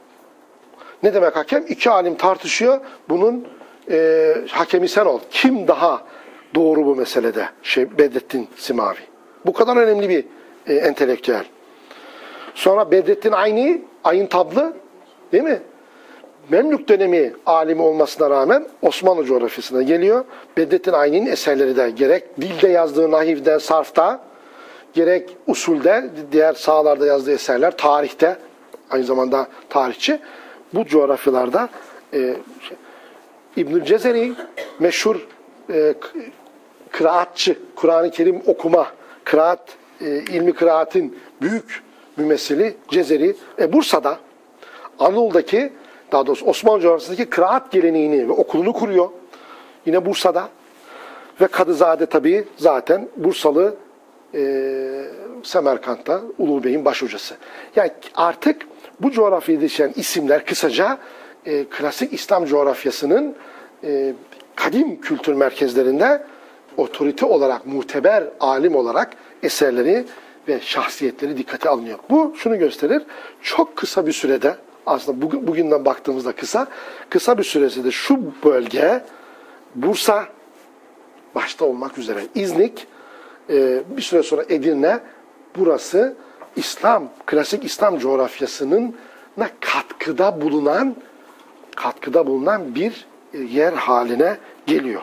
Ne demek hakem? İki alim tartışıyor. Bunun e, hakemi sen ol. Kim daha doğru bu meselede? Şey, Bedrettin Simavi. Bu kadar önemli bir e, entelektüel. Sonra Bedrettin Ayni, Ayın Tablı, değil mi? Memlük dönemi alimi olmasına rağmen Osmanlı coğrafyasına geliyor. Bedrettin Ayni'nin eserleri de gerek dilde yazdığı nahivde, sarfta, gerek usulde, diğer sahalarda yazdığı eserler, tarihte, aynı zamanda tarihçi, bu coğrafyalarda e, şey, İbnül Cezeri meşhur e, kıraatçı, Kur'an-ı Kerim okuma, kıraat, e, ilmi kıraatin büyük mümessili Cezeri, e, Bursa'da, Anadolu'daki, daha doğrusu Osmanlı coğrafyasındaki kıraat geleneğini ve okulunu kuruyor. Yine Bursa'da. Ve Kadızade tabii zaten Bursalı e, Semerkant'ta Ulu Bey'in başhocası. Yani artık bu coğrafyada yaşayan isimler kısaca e, klasik İslam coğrafyasının e, kadim kültür merkezlerinde otorite olarak, muteber alim olarak eserleri ve şahsiyetleri dikkate alınıyor. Bu şunu gösterir. Çok kısa bir sürede, aslında bugün, bugünden baktığımızda kısa, kısa bir sürede şu bölge, Bursa başta olmak üzere İznik, e, bir süre sonra Edirne, burası İslam, klasik İslam coğrafyasının katkıda bulunan katkıda bulunan bir yer haline geliyor.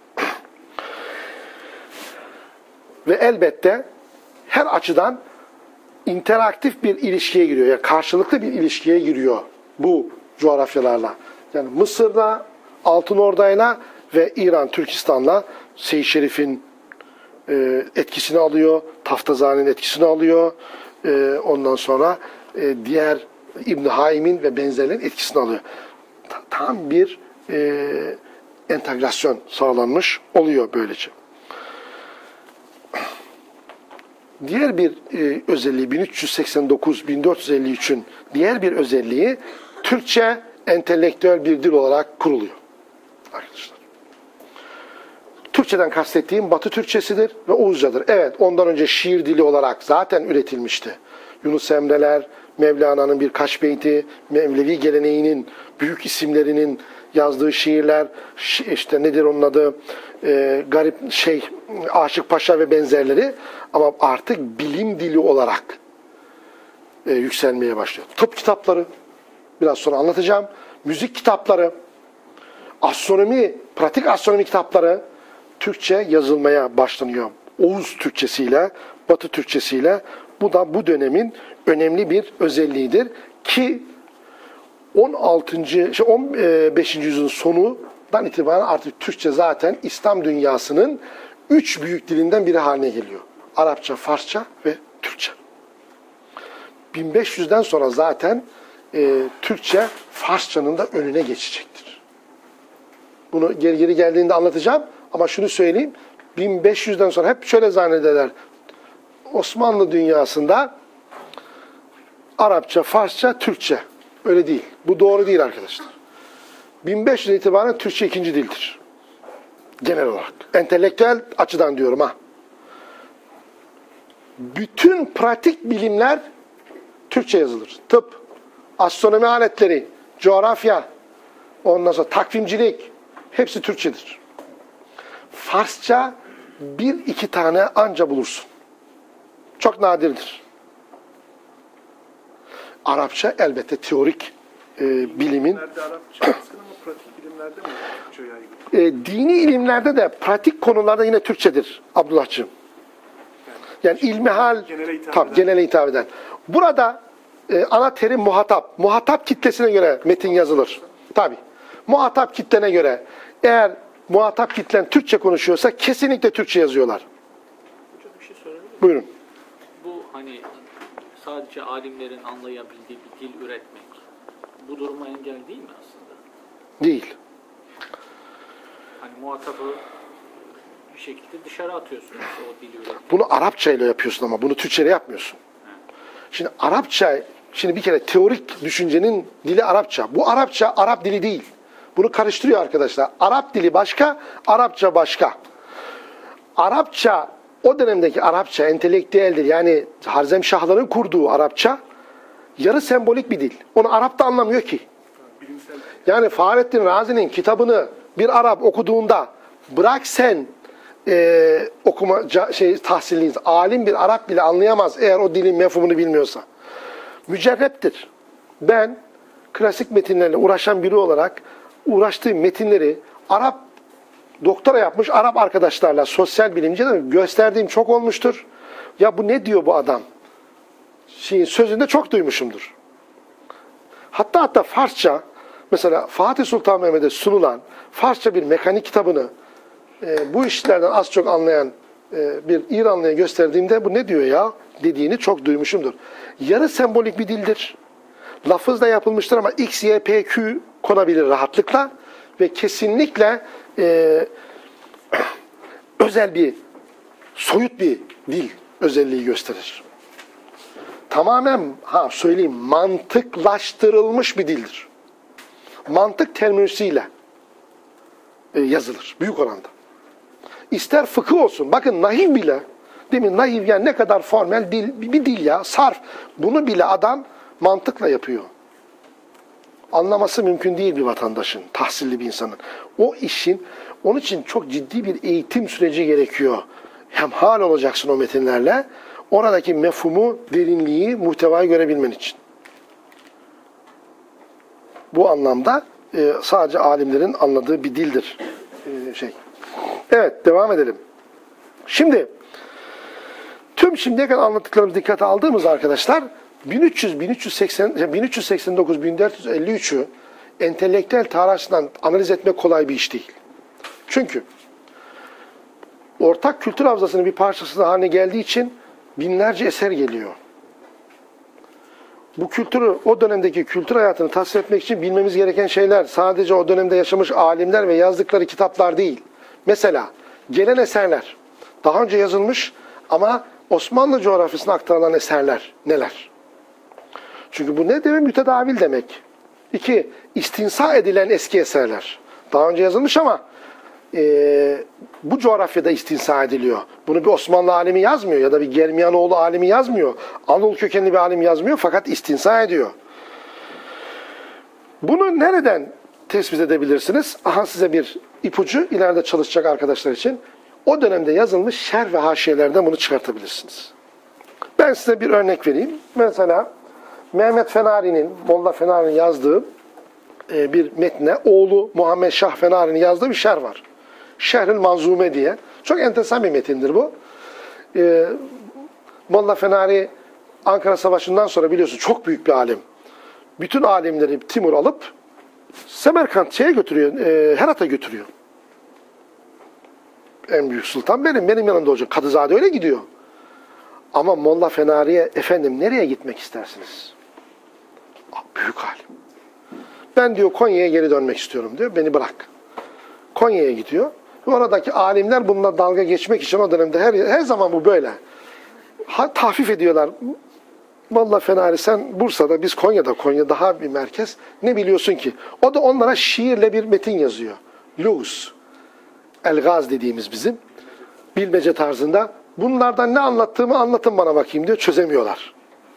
Ve elbette her açıdan interaktif bir ilişkiye giriyor. Yani karşılıklı bir ilişkiye giriyor bu coğrafyalarla. Yani Mısır'la, Altınordu'yla ve İran, Türkistan'la Seyyid Şerif'in e, etkisini alıyor, Taftazani'nin etkisini alıyor. E, ondan sonra e, diğer İbn Haim'in ve benzerlerin etkisini alıyor. Tam bir e, entegrasyon sağlanmış oluyor böylece. Diğer bir e, özelliği bin üç yüz seksen dokuz bin dört yüz elli üçün diğer bir özelliği Türkçe entelektüel bir dil olarak kuruluyor arkadaşlar. Türkçeden kastettiğim Batı Türkçesidir ve Oğuzcadır. Evet, ondan önce şiir dili olarak zaten üretilmişti. Yunus Emre'ler, Mevlana'nın birkaç beyti, Mevlevi geleneğinin büyük isimlerinin yazdığı şiirler, işte nedir onun adı, e, garip şey, Aşık Paşa ve benzerleri, ama artık bilim dili olarak e, yükselmeye başlıyor. Tıp kitapları, biraz sonra anlatacağım, müzik kitapları, astronomi, pratik astronomi kitapları Türkçe yazılmaya başlanıyor. Oğuz Türkçesiyle, Batı Türkçesiyle. Bu da bu dönemin önemli bir özelliğidir ki on altıncı Şey on beşinci yüzyılın sonundan itibaren artık Türkçe zaten İslam dünyasının üç büyük dilinden biri haline geliyor. Arapça, Farsça ve Türkçe. bin beş yüzden sonra zaten e, Türkçe Farsçanın da önüne geçecektir. Bunu geri geri geldiğinde anlatacağım ama şunu söyleyeyim. bin beş yüzden sonra hep şöyle zannederler. Osmanlı dünyasında Arapça, Farsça, Türkçe. Öyle değil. Bu doğru değil arkadaşlar. bin beş yüz itibaren Türkçe ikinci dildir. Genel olarak. Entelektüel açıdan diyorum ha. Bütün pratik bilimler Türkçe yazılır. Tıp, astronomi aletleri, coğrafya, ondan sonra takvimcilik, hepsi Türkçedir. Farsça bir iki tane anca bulursun. Çok nadirdir. Arapça elbette teorik e, bilimin. Nerede Arapça baskın ama pratik bilimlerde mi Türkçe yaygın? E, dini ilimlerde de pratik konularda yine Türkçedir Abdullah'cığım. Yani ilmihal, tabii genele hitap eden. Burada e, ana terim muhatap. Muhatap kitlesine göre metin yazılır. Tabii. Muhatap kitlene göre eğer muhatap kitlen Türkçe konuşuyorsa kesinlikle Türkçe yazıyorlar. Hocam bir şey sorabilir miyim? Buyurun. Bu hani sadece alimlerin anlayabildiği bir dil üretmek, bu duruma engel değil mi aslında? Değil. Hani muhatabı bir şekilde dışarı atıyorsunuz o dili üretmek. Bunu Arapça ile yapıyorsun ama bunu Türkçe ile yapmıyorsun. Şimdi Arapça, şimdi bir kere teorik düşüncenin dili Arapça. Bu Arapça, Arap dili değil. Bunu karıştırıyor arkadaşlar. Arap dili başka, Arapça başka. Arapça, o dönemdeki Arapça entelektüeldir. Yani Harzemşahların kurduğu Arapça yarı sembolik bir dil. Onu Arap da anlamıyor ki. Yani Fahrettin Razi'nin kitabını bir Arap okuduğunda bırak sen e, okuma şey tahsilliyiz. Alim bir Arap bile anlayamaz eğer o dilin mefhumunu bilmiyorsa. Mücerreptir. Ben klasik metinlerle uğraşan biri olarak uğraştığım metinleri Arap doktora yapmış Arap arkadaşlarla, sosyal bilimcilerle gösterdiğim çok olmuştur. Ya bu ne diyor bu adam? Şeyin sözünde çok duymuşumdur. Hatta hatta Farsça, mesela Fatih Sultan Mehmet'e sunulan Farsça bir mekanik kitabını e, bu işlerden az çok anlayan e, bir İranlıya gösterdiğimde bu ne diyor ya dediğini çok duymuşumdur. Yarı sembolik bir dildir. Lafızla yapılmıştır ama X, Y, P, Q konabilir rahatlıkla ve kesinlikle e, özel bir, soyut bir dil özelliği gösterir. Tamamen, ha söyleyeyim, mantıklaştırılmış bir dildir. Mantık terminolojisiyle e, yazılır büyük oranda. İster fıkıh olsun, bakın nahiv bile, değil mi? Nahiv yani ne kadar formel dil, bir dil ya, sarf. Bunu bile adam mantıkla yapıyor. Anlaması mümkün değil bir vatandaşın, tahsilli bir insanın. O işin, onun için çok ciddi bir eğitim süreci gerekiyor. Hemhal olacaksın o metinlerle. Oradaki mefhumu, derinliği, muhtevayı görebilmen için. Bu anlamda e, sadece alimlerin anladığı bir dildir. E, şey. Evet, devam edelim. Şimdi, tüm şimdiye kadar anlattıklarımızı dikkate aldığımız arkadaşlar, bin üç yüz bin üç yüz seksen bin üç yüz seksen dokuz bin dört yüz elli üç'ü entelektüel tarih açısından analiz etmek kolay bir iş değil. Çünkü ortak kültür havzasının bir parçası haline geldiği için binlerce eser geliyor. Bu kültürü, o dönemdeki kültür hayatını tasvir etmek için bilmemiz gereken şeyler sadece o dönemde yaşamış alimler ve yazdıkları kitaplar değil. Mesela gelen eserler, daha önce yazılmış ama Osmanlı coğrafyasına aktarılan eserler neler? Çünkü bu ne demek? Mütedavil demek. İki, istinsa edilen eski eserler. Daha önce yazılmış ama e, bu coğrafyada istinsa ediliyor. Bunu bir Osmanlı alimi yazmıyor ya da bir Germiyanoğlu alimi yazmıyor. Anadolu kökenli bir alim yazmıyor fakat istinsa ediyor. Bunu nereden tespit edebilirsiniz? Aha size bir ipucu ileride çalışacak arkadaşlar için. O dönemde yazılmış şerh ve haşiyelerden bunu çıkartabilirsiniz. Ben size bir örnek vereyim. Mesela Mehmet Fenari'nin, Molla Fenari'nin yazdığı e, bir metne, oğlu Muhammed Şah Fenari'nin yazdığı bir şerh var. Şerh-ül Manzume diye. Çok enteresan bir metindir bu. E, Molla Fenari Ankara Savaşı'ndan sonra biliyorsun çok büyük bir alim. Bütün alimleri Timur alıp Semerkant şeye götürüyor, e, Herat'a götürüyor. En büyük sultan benim, benim yanımda olacak. Kadızade öyle gidiyor. Ama Molla Fenari'ye, efendim nereye gitmek istersiniz? Büyük alim. Ben diyor Konya'ya geri dönmek istiyorum diyor. Beni bırak. Konya'ya gidiyor. Ve oradaki alimler bununla dalga geçmek için o dönemde her, her zaman bu böyle. Ha, tahfif ediyorlar. Molla Fenari sen Bursa'da, biz Konya'da, Konya daha bir merkez. Ne biliyorsun ki? O da onlara şiirle bir metin yazıyor. Luz. El-Gaz dediğimiz bizim. Bilmece tarzında. Bunlardan ne anlattığımı anlatın bana bakayım diyor. Çözemiyorlar.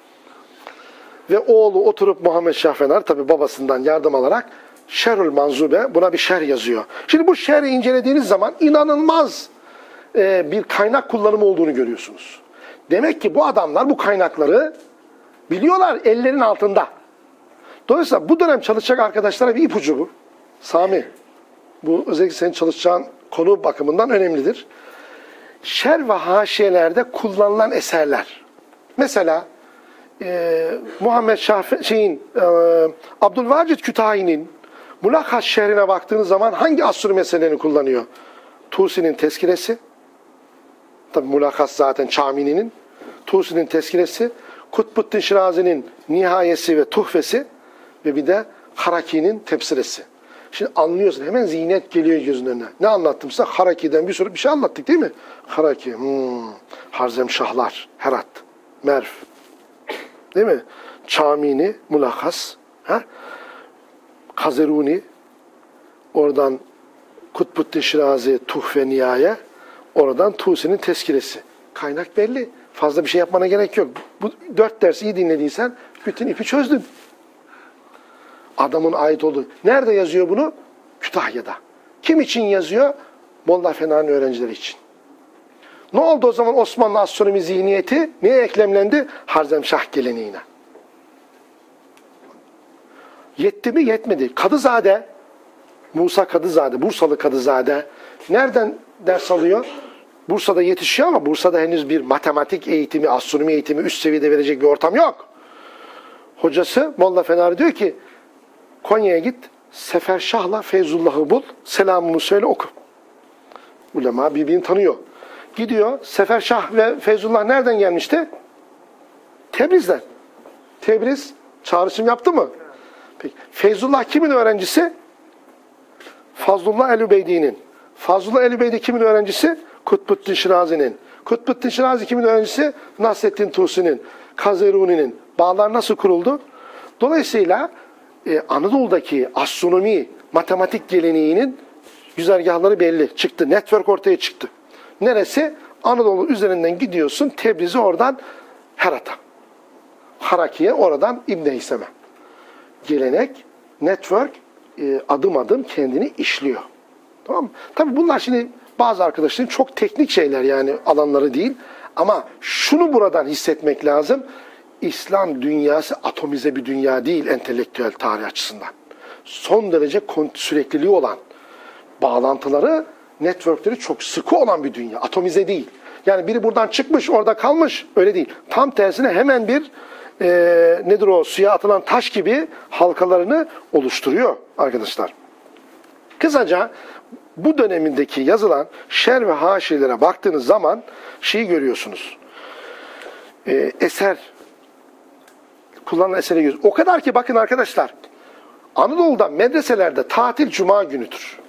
Ve oğlu oturup Muhammed Şah Fenari tabi babasından yardım alarak Şerhül Manzube buna bir şerh yazıyor. Şimdi bu şerhi incelediğiniz zaman inanılmaz e, bir kaynak kullanımı olduğunu görüyorsunuz. Demek ki bu adamlar bu kaynakları biliyorlar, ellerin altında. Dolayısıyla bu dönem çalışacak arkadaşlara bir ipucu bu. Sami, bu özellikle senin çalışacağın konu bakımından önemlidir. Şerh ve haşiyelerde kullanılan eserler. Mesela e, Muhammed Şah şeyin e, Abdülvacid Kütahi'nin Mulakhas şehrine baktığınız zaman hangi asr meselelerini kullanıyor? Tusi'nin tezkiresi. Tabi Mulakhas zaten Çamini'nin. Tusi'nin tezkiresi, Kutbuddin Şirazi'nin nihayesi ve tuhfesi ve bir de Haraki'nin tefsiresi. Şimdi anlıyorsun, hemen zihniyet geliyor gözünün önüne. Ne anlattım size? Haraki'den bir sürü bir şey anlattık değil mi? Haraki, hmm, Harzemşahlar, Herat, Merv, değil mi? Çamini, Mulakhas, ha? Kazeruni, oradan Kutbuddin Şirazi, Tuhfe Nihaye, oradan Tusi'nin tezkiresi. Kaynak belli. Fazla bir şey yapmana gerek yok. Bu dört dersi iyi dinlediysen bütün ipi çözdün. Adamın ait olduğu. Nerede yazıyor bunu? Kütahya'da. Kim için yazıyor? Molla Fenari'nin öğrencileri için. Ne oldu o zaman Osmanlı astronomi zihniyeti? Neye eklemlendi? Harzemşah geleneğine. Yetti mi? Yetmedi. Kadızade, Musa Kadızade, Bursalı Kadızade nereden ders alıyor? Bursa'da yetişiyor ama Bursa'da henüz bir matematik eğitimi, astronomi eğitimi üst seviyede verecek bir ortam yok. Hocası Molla Fenari diyor ki Konya'ya git, Seferşah'la Feyzullah'ı bul, selamımı söyle oku. Ulema birbirini tanıyor. Gidiyor, Seferşah ve Feyzullah nereden gelmişti? Tebriz'den. Tebriz çağrışım yaptı mı? Peki. Feyzullah kimin öğrencisi? Fazlullah el-Übeydi'nin. Fazlullah el-Übeydi kimin öğrencisi? Kutbuddin Şirazi'nin. Kutbuddin Şirazi kimin öğrencisi? Nasreddin Tusi'nin. Kazeruni'nin. Bağlar nasıl kuruldu? Dolayısıyla e, Anadolu'daki astronomi, matematik geleneğinin güzergahları belli. Çıktı. Network ortaya çıktı. Neresi? Anadolu üzerinden gidiyorsun. Tebriz'i oradan Herat'a. Haraki'ye, oradan İbn Heysem'e. Gelenek, network e, adım adım kendini işliyor. Tamam mı? Tabii bunlar şimdi bazı arkadaşların çok teknik şeyler, yani alanları değil. Ama şunu buradan hissetmek lazım. İslam dünyası atomize bir dünya değil entelektüel tarih açısından. Son derece sürekliliği olan, bağlantıları, networkleri çok sıkı olan bir dünya. Atomize değil. Yani biri buradan çıkmış, orada kalmış. Öyle değil. Tam tersine hemen bir e, nedir o, suya atılan taş gibi halkalarını oluşturuyor arkadaşlar. Kısaca bu dönemindeki yazılan şerh ve haşiyelere baktığınız zaman şeyi görüyorsunuz. E, eser, kullanılan eseri görüyorsunuz. O kadar ki bakın arkadaşlar, Anadolu'da medreselerde tatil cuma günüdür.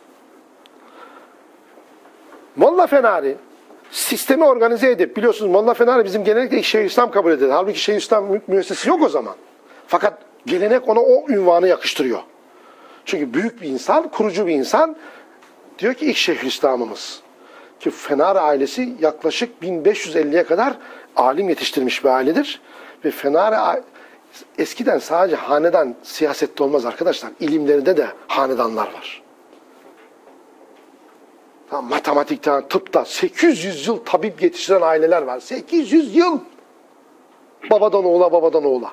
Molla Fenari sistemi organize edip, biliyorsunuz Molla Fenari bizim genellikle Şeyhülislam kabul edilir. Halbuki Şeyhülislam müessesesi yok o zaman. Fakat Gelenek ona o ünvanı yakıştırıyor. Çünkü büyük bir insan, kurucu bir insan. Diyor ki ilk Şeyhülislam'ımız. Ki Fenari ailesi yaklaşık bin beş yüz elliye kadar alim yetiştirmiş bir ailedir. Ve Fenari eskiden sadece hanedan siyasette olmaz arkadaşlar. İlimlerinde de hanedanlar var. Matematikten, tıpta sekiz yüz yıl tabip yetiştiren aileler var. sekiz yüz yıl! Babadan oğula, babadan oğula.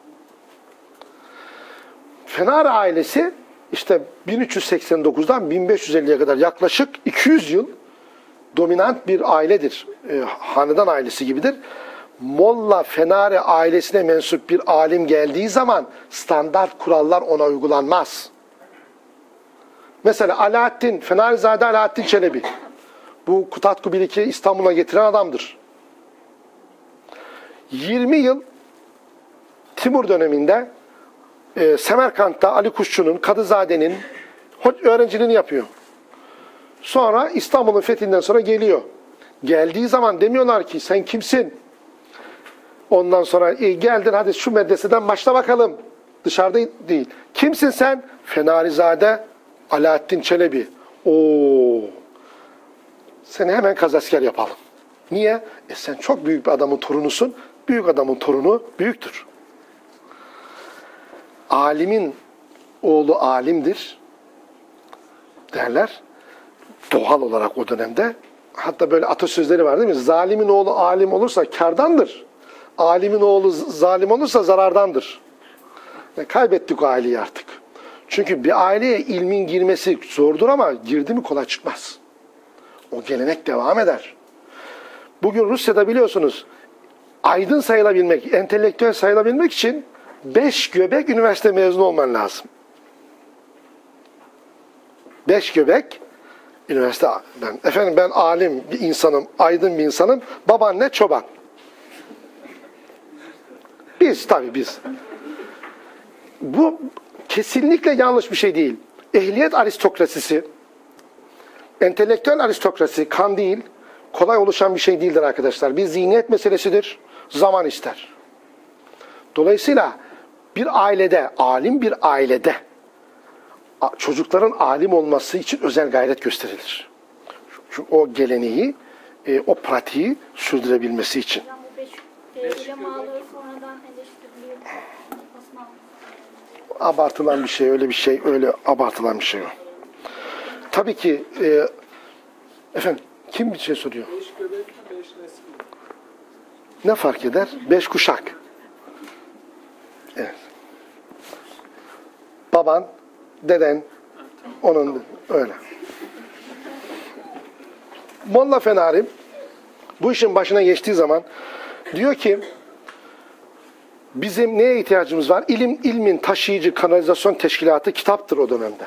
Fenari ailesi işte bin üç yüz seksen dokuzdan bin beş yüz elliye kadar yaklaşık iki yüz yıl dominant bir ailedir. E, hanedan ailesi gibidir. Molla Fenari ailesine mensup bir alim geldiği zaman standart kurallar ona uygulanmaz. Mesela Alaaddin, Fenarizade Alaaddin Çelebi. Bu Kutatku Bilik'i İstanbul'a getiren adamdır. yirmi yıl Timur döneminde e, Semerkant'ta Ali Kuşçu'nun, Kadızade'nin öğrenciliğini yapıyor. Sonra İstanbul'un fethinden sonra geliyor. Geldiği zaman demiyorlar ki sen kimsin? Ondan sonra e, geldin hadi şu medreseden başla bakalım. Dışarıda değil. Kimsin sen? Fenarizade Alaaddin Çelebi. Oo. Seni hemen kazasker yapalım. Niye? E sen çok büyük bir adamın torunusun. Büyük adamın torunu büyüktür. Alimin oğlu alimdir derler. Doğal olarak o dönemde. Hatta böyle atasözleri var değil mi? Zalimin oğlu alim olursa kârdandır. Alimin oğlu zalim olursa zarardandır. Yani kaybettik o aileyi artık. Çünkü bir aileye ilmin girmesi zordur ama girdi mi kolay çıkmaz. O gelenek devam eder. Bugün Rusya'da biliyorsunuz aydın sayılabilmek, entelektüel sayılabilmek için beş göbek üniversite mezunu olman lazım. Beş göbek üniversite. Ben, efendim ben alim bir insanım, aydın bir insanım. Babaanne çoban. Biz tabii biz. Bu kesinlikle yanlış bir şey değil. Ehliyet aristokrasisi, entelektüel aristokrasi, kan değil, kolay oluşan bir şey değildir arkadaşlar. Bir zihniyet meselesidir, zaman ister. Dolayısıyla bir ailede, alim bir ailede çocukların alim olması için özel gayret gösterilir. Çünkü o geleneği, o pratiği sürdürebilmesi için. Abartılan bir şey, öyle bir şey, öyle abartılan bir şey o. Tabii ki, e, efendim, kim bir şey soruyor? Beş göbek, beş nesil. Ne fark eder? Beş kuşak. Evet. Baban, deden, onun öyle. Molla Fenari bu işin başına geçtiği zaman diyor ki bizim neye ihtiyacımız var? İlim, ilmin taşıyıcı kanalizasyon teşkilatı kitaptır o dönemde.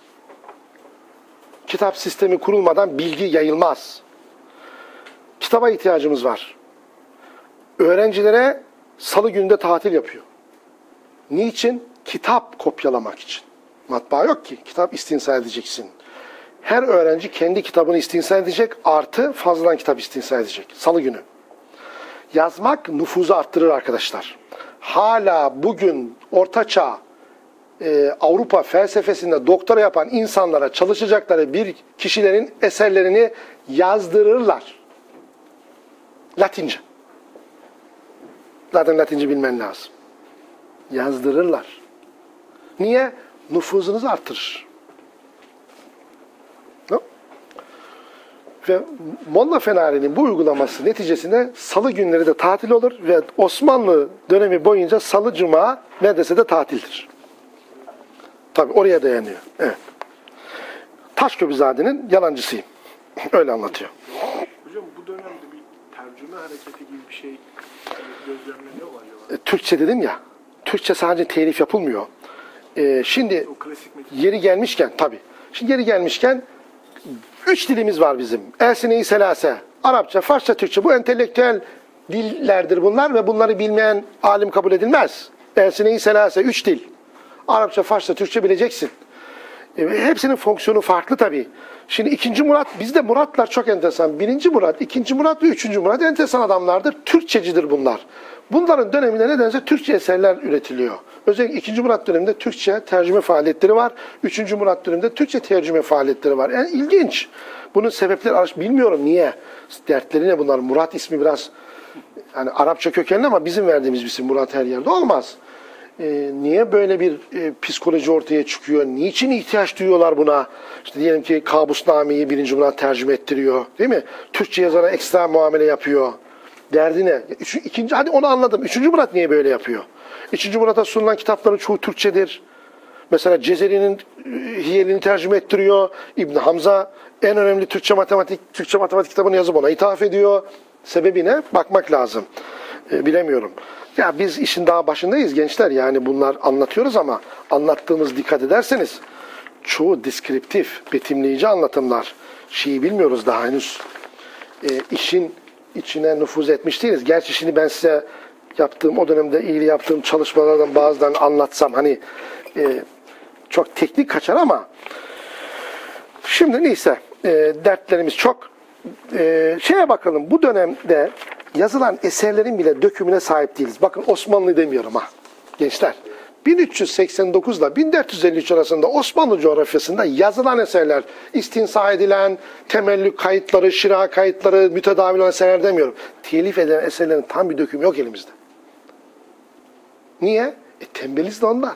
Kitap sistemi kurulmadan bilgi yayılmaz. Kitaba ihtiyacımız var. Öğrencilere salı günde tatil yapıyor. Niçin? Kitap kopyalamak için. Matbaa yok ki. Kitap istinsa edeceksin. Her öğrenci kendi kitabını istinsa edecek, artı fazladan kitap istinsa edecek. Salı günü. Yazmak nüfuzu arttırır arkadaşlar. Hala bugün Ortaçağ e, Avrupa felsefesinde doktora yapan insanlara çalışacakları bir kişilerin eserlerini yazdırırlar. Latince. Zaten Latince bilmen lazım. Yazdırırlar. Niye? Nüfuzunuzu artırır. No? Ve Molla Fenari'nin bu uygulaması neticesinde salı günleri de tatil olur ve Osmanlı dönemi boyunca salı cuma medresede tatildir. Tabi oraya dayanıyor. Evet. Taşköprüzade'nin yalancısıyım. Öyle anlatıyor. Hocam bu dönemde bir tercüme hareketi gibi bir şey gözlemleniyor mu acaba? E, Türkçe dedim ya. Türkçe sadece telif yapılmıyor. E, şimdi yeri gelmişken tabi. Şimdi yeri gelmişken üç dilimiz var bizim. Elsine-i selase. Arapça, Farsça, Türkçe. Bu entelektüel dillerdir bunlar ve bunları bilmeyen alim kabul edilmez. Elsine-i selase. Üç dil. Arapça, Farsça, Türkçe bileceksin. E, hepsinin fonksiyonu farklı tabii. Şimdi ikinci Murat, bizde Muratlar çok enteresan. Birinci Murat, ikinci Murat ve üçüncü Murat enteresan adamlardır. Türkçecidir bunlar. Bunların döneminde nedense Türkçe eserler üretiliyor. Özellikle ikinci Murat döneminde Türkçe tercüme faaliyetleri var. üçüncü Murat döneminde Türkçe tercüme faaliyetleri var. Yani ilginç. Bunun sebepleri araş bilmiyorum niye. Dertleri ne bunlar? Murat ismi biraz yani Arapça kökenli ama bizim verdiğimiz bir isim Murat her yerde olmaz. Ee, niye böyle bir e, psikoloji ortaya çıkıyor? Niçin ihtiyaç duyuyorlar buna? İşte diyelim ki Kabusname'yi birinci Murat tercüme ettiriyor. Değil mi? Türkçe yazana ekstra muamele yapıyor. Derdi ne? Üç, ikinci, hadi onu anladım. Üçüncü Murat niye böyle yapıyor? Üçüncü Murat'a sunulan kitapların çoğu Türkçedir. Mesela Cezeri'nin Hiyelini tercüme ettiriyor. İbn Hamza en önemli Türkçe matematik Türkçe matematik kitabını yazıp ona ithaf ediyor. Sebebi ne? Bakmak lazım. E, bilemiyorum. Ya biz işin daha başındayız gençler. Yani bunlar anlatıyoruz ama anlattığımız dikkat ederseniz çoğu deskriptif, betimleyici anlatımlar. Şeyi bilmiyoruz daha henüz. E, işin içine nüfuz etmiş değiliz. Gerçi şimdi ben size yaptığım, o dönemde ilgili yaptığım çalışmalardan bazılarını anlatsam hani e, çok teknik kaçar ama şimdi neyse e, dertlerimiz çok. E, şeye bakalım, bu dönemde yazılan eserlerin bile dökümüne sahip değiliz. Bakın Osmanlı demiyorum ha gençler. bin üç yüz seksen dokuz ile bin dört yüz elli üç arasında Osmanlı coğrafyasında yazılan eserler, istinsa edilen, temellük kayıtları, şira kayıtları, mütedavil olan eserler demiyorum. Telif edilen eserlerin tam bir dökümü yok elimizde. Niye? E tembeliz de ondan.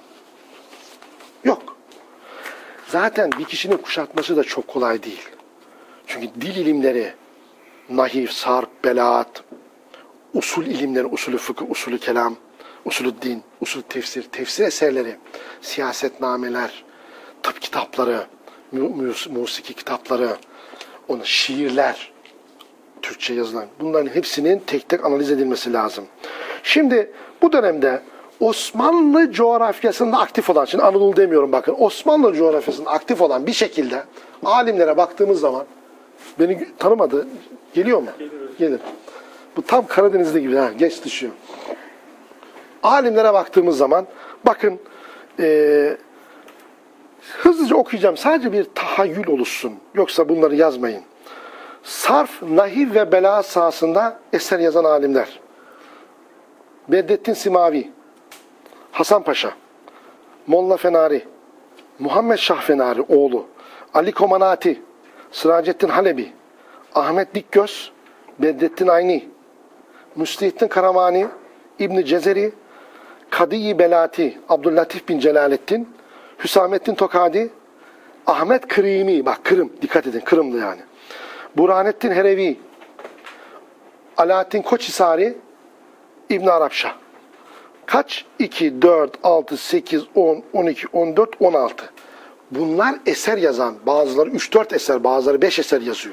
Yok. Zaten bir kişinin kuşatması da çok kolay değil. Çünkü dil ilimleri, nahiv, sarf, belaat, usul ilimleri, usulü fıkıh, usulü kelam, usulü din, usulü tefsir, tefsir eserleri, siyasetnameler, tıp kitapları, mus musiki kitapları, onu şiirler, Türkçe yazılan, bunların hepsinin tek tek analiz edilmesi lazım. Şimdi bu dönemde Osmanlı coğrafyasında aktif olan, şimdi Anadolu demiyorum bakın, Osmanlı coğrafyasında aktif olan bir şekilde alimlere baktığımız zaman, beni tanımadı, geliyor mu? Gelir. Gelir. Bu tam Karadeniz'de gibi, ha, geç düşüyor. Alimlere baktığımız zaman, bakın, e, hızlıca okuyacağım, sadece bir tahayyül oluşsun, yoksa bunları yazmayın. Sarf, nahiv ve bela sahasında eser yazan alimler. Bedrettin Simavi, Hasan Paşa, Molla Fenari, Muhammed Şah Fenari oğlu, Ali Komanati, Sıracettin Halebi, Ahmet Dikgöz, Bedrettin Ayni, Müslihittin Karamani, İbn Cezeri, Kadiyi Belati, Abdüllatif bin Celalettin, Hüsamettin Tokadi, Ahmet Kırimi, bak Kırım, dikkat edin, Kırım'dı yani. Burhanettin Herevi, Alaaddin Koçhisari, İbn Arapşah. Kaç? iki, dört, altı, sekiz, on, on iki, on dört, on altı. Bunlar eser yazan, bazıları üç dört eser, bazıları beş eser yazıyor.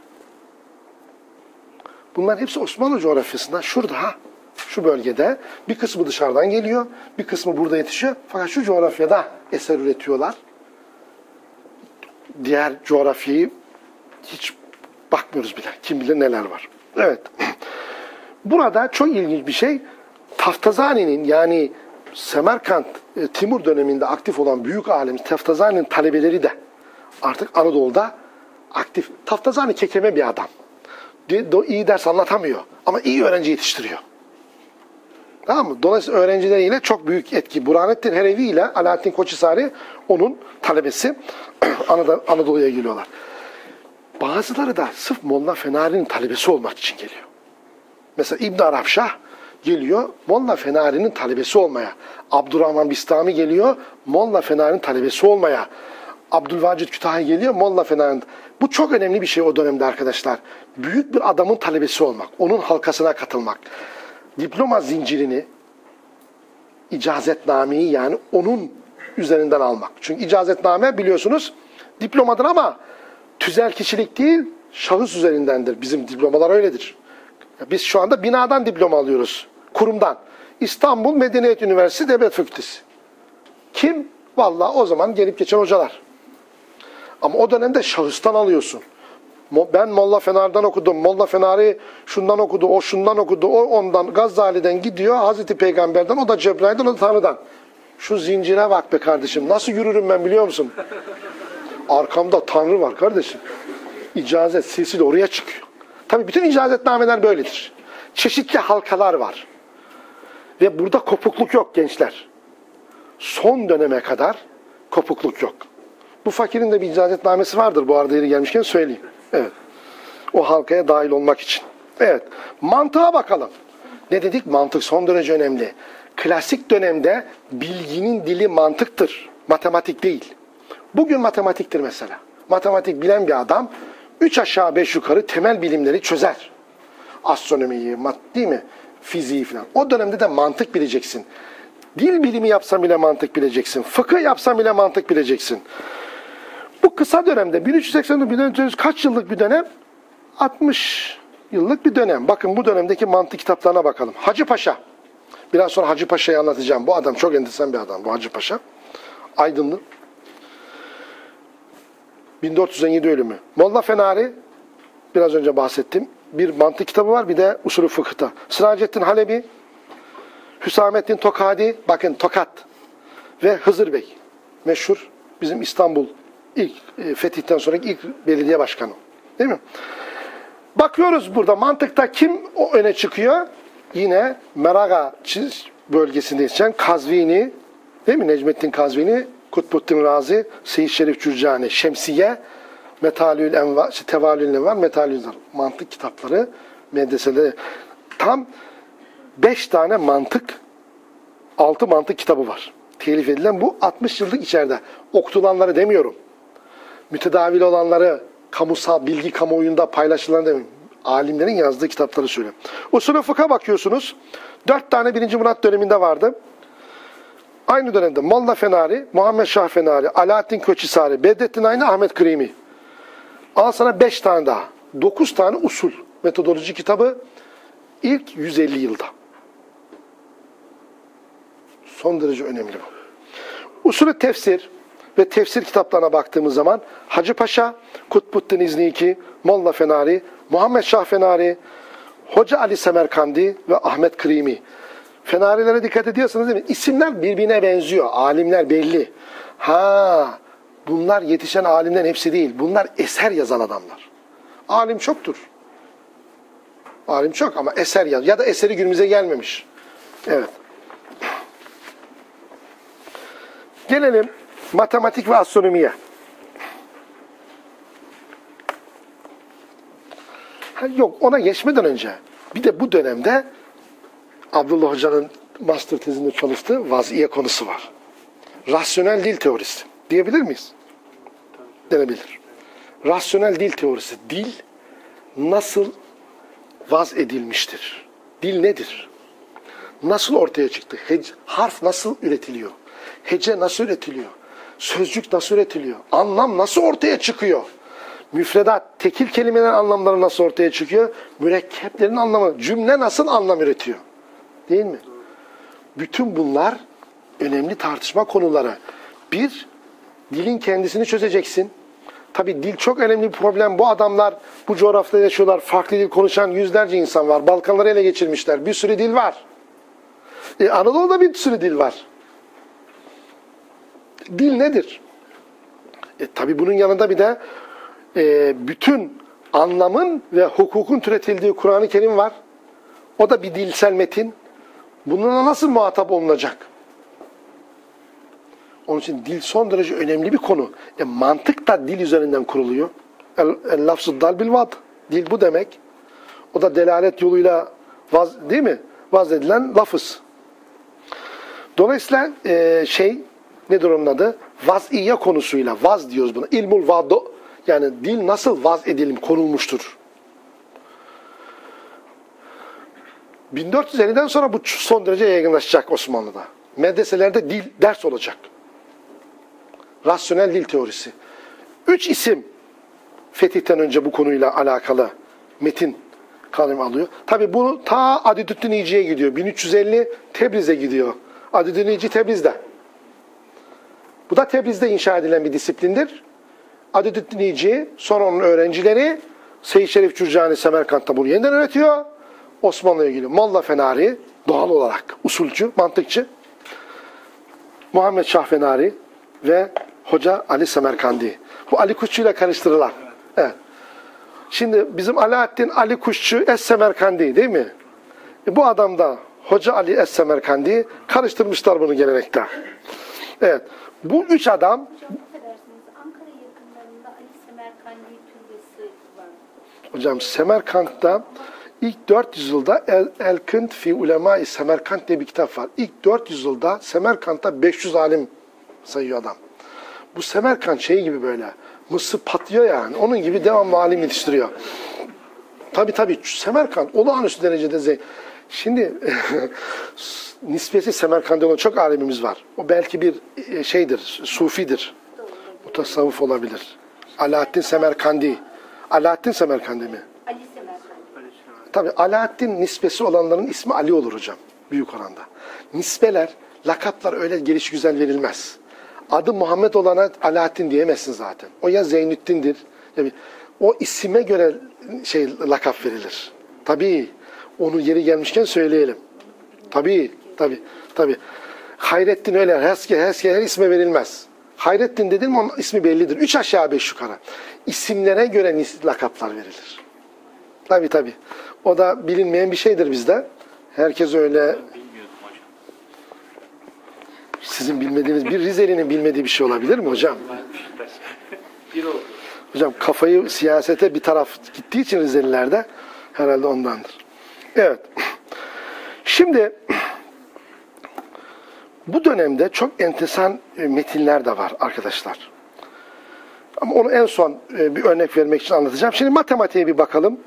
Bunların hepsi Osmanlı coğrafyasında, şurada, ha, şu bölgede. Bir kısmı dışarıdan geliyor, bir kısmı burada yetişiyor. Fakat şu coğrafyada eser üretiyorlar. Diğer coğrafyayı hiç bakmıyoruz bile. Kim bilir neler var. Evet. Burada çok ilginç bir şey. Taftazani'nin, yani Semerkant, e, Timur döneminde aktif olan büyük alim Taftazani'nin talebeleri de artık Anadolu'da aktif. Taftazani kekeme bir adam. İyi ders anlatamıyor ama iyi öğrenci yetiştiriyor. Tamam mı? Dolayısıyla öğrencileriyle çok büyük etki. Burhanettin Herevi ile Alaaddin Koçhisari onun talebesi. Anadolu'ya geliyorlar. Bazıları da sırf Molla Fenari'nin talebesi olmak için geliyor. Mesela İbn Arapşah geliyor Molla Fenari'nin talebesi olmaya. Abdurrahman Bistami geliyor Molla Fenari'nin talebesi olmaya. Abdülvacid Kütahi geliyor Molla Fenari'nin. Bu çok önemli bir şey o dönemde arkadaşlar. Büyük bir adamın talebesi olmak. Onun halkasına katılmak. Diploma zincirini, icazetnameyi, yani onun üzerinden almak. Çünkü icazetname biliyorsunuz diplomadır ama tüzel kişilik değil, şahıs üzerindendir. Bizim diplomalar öyledir. Biz şu anda binadan diploma alıyoruz. Kurumdan. İstanbul Medeniyet Üniversitesi Devlet Fakültesi. Kim? Vallahi o zaman gelip geçen hocalar. Ama o dönemde şahıstan alıyorsun. Ben Molla Fenari'den okudum. Molla Fenari şundan okudu, o şundan okudu, o ondan, Gazali'den gidiyor, Hazreti Peygamber'den, o da Cebrail'den, o da Tanrı'dan. Şu zincire bak be kardeşim. Nasıl yürürüm ben biliyor musun? Arkamda Tanrı var kardeşim. İcazet silsile oraya çıkıyor. Tabii bütün icazetnameler böyledir. Çeşitli halkalar var. Ve burada kopukluk yok gençler. Son döneme kadar kopukluk yok. Bu fakirin de bir icazetnamesi vardır bu arada yeri gelmişken söyleyeyim. Evet. O halkaya dahil olmak için. Evet. Mantığa bakalım. Ne dedik? Mantık son derece önemli. Klasik dönemde bilginin dili mantıktır. Matematik değil. Bugün matematiktir mesela. Matematik bilen bir adam üç aşağı beş yukarı temel bilimleri çözer. Astronomiyi, mat, değil mi? Fiziği falan. O dönemde de mantık bileceksin. Dil bilimi yapsan bile mantık bileceksin. Fıkıh yapsan bile mantık bileceksin. Bu kısa dönemde bin üç yüz seksen bin dört yüz kaç yıllık bir dönem? altmış yıllık bir dönem. Bakın bu dönemdeki mantık kitaplarına bakalım. Hacı Paşa. Biraz sonra Hacı Paşa'yı anlatacağım. Bu adam çok enteresan bir adam bu Hacı Paşa. Aydınlı. bin dört yüz on yedi ölümü. Molla Fenari, biraz önce bahsettim. Bir mantık kitabı var, bir de usulü fıkıhta. Sıracettin Halebi, Hüsamettin Tokadi, bakın Tokat ve Hızır Bey. Meşhur bizim İstanbul ilk e, fetihten sonraki ilk belediye başkanı. Değil mi? Bakıyoruz burada mantıkta kim o öne çıkıyor? Yine Meraga bölgesinde yetişen Kazvini, değil mi? Necmettin Kazvini, Kutbuddin Razi, Seyyid Şerif Cürcani, Şemsiye, Metalül Envar, işte Tevalül Envar, Metalül Envar. Mantık kitapları, medreseleri. Tam beş tane mantık, altı mantık kitabı var. Telif edilen bu altmış yıllık içeride. Okutulanları demiyorum. Mütedavil olanları, kamusal bilgi kamuoyunda paylaşılan demiyorum. Alimlerin yazdığı kitapları söylüyorum. Usulü fıkha bakıyorsunuz. Dört tane birinci Murat döneminde vardı. Aynı dönemde Molla Fenari, Muhammed Şah Fenari, Alaaddin Köçhisari, Bedrettin Ayni, Ahmet Kırimi. Al sana beş tane daha. Dokuz tane usul metodoloji kitabı ilk yüz elli yılda. Son derece önemli bu. Usulü tefsir ve tefsir kitaplarına baktığımız zaman Hacı Paşa, Kutbuddin İzniki, Molla Fenari, Muhammed Şah Fenari, Hoca Ali Semerkandi ve Ahmet Kırimi. Fenarilere dikkat ediyorsanız değil mi? İsimler birbirine benziyor. Alimler belli. Ha, bunlar yetişen alimlerin hepsi değil. Bunlar eser yazan adamlar. Alim çoktur. Alim çok ama eser yaz. Ya da eseri günümüze gelmemiş. Evet. Gelelim matematik ve astronomiye. Ha, yok ona geçmeden önce bir de bu dönemde Abdullah Hoca'nın master tezinde çalıştığı vaz'iye konusu var. Rasyonel dil teorisi. Diyebilir miyiz? Denebilir. Rasyonel dil teorisi. Dil nasıl vaz edilmiştir? Dil nedir? Nasıl ortaya çıktı? Hece, harf nasıl üretiliyor? Hece nasıl üretiliyor? Sözcük nasıl üretiliyor? Anlam nasıl ortaya çıkıyor? Müfredat, tekil kelimelerin anlamları nasıl ortaya çıkıyor? Mürekkeplerin anlamı, cümle nasıl anlam üretiyor? Değil mi? Bütün bunlar önemli tartışma konuları. Bir, dilin kendisini çözeceksin. Tabii dil çok önemli bir problem. Bu adamlar bu coğrafyada yaşıyorlar. Farklı dil konuşan yüzlerce insan var. Balkanları ele geçirmişler. Bir sürü dil var. E, Anadolu'da bir sürü dil var. Dil nedir? E, tabii bunun yanında bir de e, bütün anlamın ve hukukun türetildiği Kur'an-ı Kerim var. O da bir dilsel metin. Bununla nasıl muhatap olunacak? Onun için dil son derece önemli bir konu. E, mantık da dil üzerinden kuruluyor. El-lafzı dal bil vad. Dil bu demek. O da delalet yoluyla vaz, değil mi? Vaz edilen lafız. Dolayısıyla e, şey nedir onun adı? Vaz'iye konusuyla vaz diyoruz buna. İlmul vado. Yani dil nasıl vaz edilim konulmuştur. bin dört yüz elliden sonra bu son derece yaygınlaşacak Osmanlı'da. Medreselerde dil ders olacak. Rasyonel dil teorisi. Üç isim fetihten önce bu konuyla alakalı metin kalem alıyor. Tabi bunu ta Adidüddin İyici'ye gidiyor. bin üç yüz elli Tebriz'e gidiyor. Adidüddin İyici Tebriz'de. Bu da Tebriz'de inşa edilen bir disiplindir. Adidüddin İyici, sonra onun öğrencileri Seyyid Şerif Cürcani Semerkant'ta bunu yeniden öğretiyor. Osmanlı'ya geliyor. Molla Fenari doğal olarak usulcü, mantıkçı. Muhammed Şahfenari ve Hoca Ali Semerkandi. Bu Ali Kuşçu ile karıştırılan. Evet. Şimdi bizim Alaaddin Ali Kuşçu Es-Semerkandi değil mi? E bu adam da Hoca Ali Es-Semerkandi, karıştırmışlar bunu gelenekte. Evet. Bu üç adam Hocam affedersiniz, Ankara yakınlarında Ali Semerkandi türbesi var. hocam Semerkant'ta ilk dört yüz yılda El, El Kınt fi Ulema-i Semerkant diye bir kitap var. İlk dört yüz yılda Semerkant'ta beş yüz alim sayıyor adam. Bu Semerkant şeyi gibi böyle. Mısır patlıyor yani. Onun gibi devamlı alim yetiştiriyor. Tabii tabii. Semerkant olağanüstü derecede zengin. Şimdi nispeti Semerkant'ta olan çok alimimiz var. O belki bir şeydir, sufidir. Mutasavvuf olabilir. Alaaddin Semerkandi. Alaaddin Semerkandi mi? Ali Semerkandi. Tabii Alaaddin nispesi olanların ismi Ali olur hocam. Büyük oranda. Nisbeler, lakaplar öyle gelişigüzel verilmez. Adı Muhammed olana Alaaddin diyemezsin zaten. O ya Zeynüddin'dir. Yani o isime göre şey lakap verilir. Tabii. Onu yeri gelmişken söyleyelim. Tabii. Tabii. Tabii. Hayrettin öyle. Her, her, her isme verilmez. Hayrettin dedim mi onun ismi bellidir. Üç aşağı beş yukarı. İsimlere göre lakaplar verilir. Tabii tabii. O da bilinmeyen bir şeydir bizde. Herkes öyle. Bilmiyordum hocam. Sizin bilmediğiniz bir Rizeli'nin bilmediği bir şey olabilir mi hocam? Bir oldu. Hocam kafayı siyasete bir taraf gittiği için Rizelilerde herhalde ondandır. Evet. Şimdi bu dönemde çok enteresan metinler de var arkadaşlar. Ama onu en son bir örnek vermek için anlatacağım. Şimdi matematiğe bir bakalım.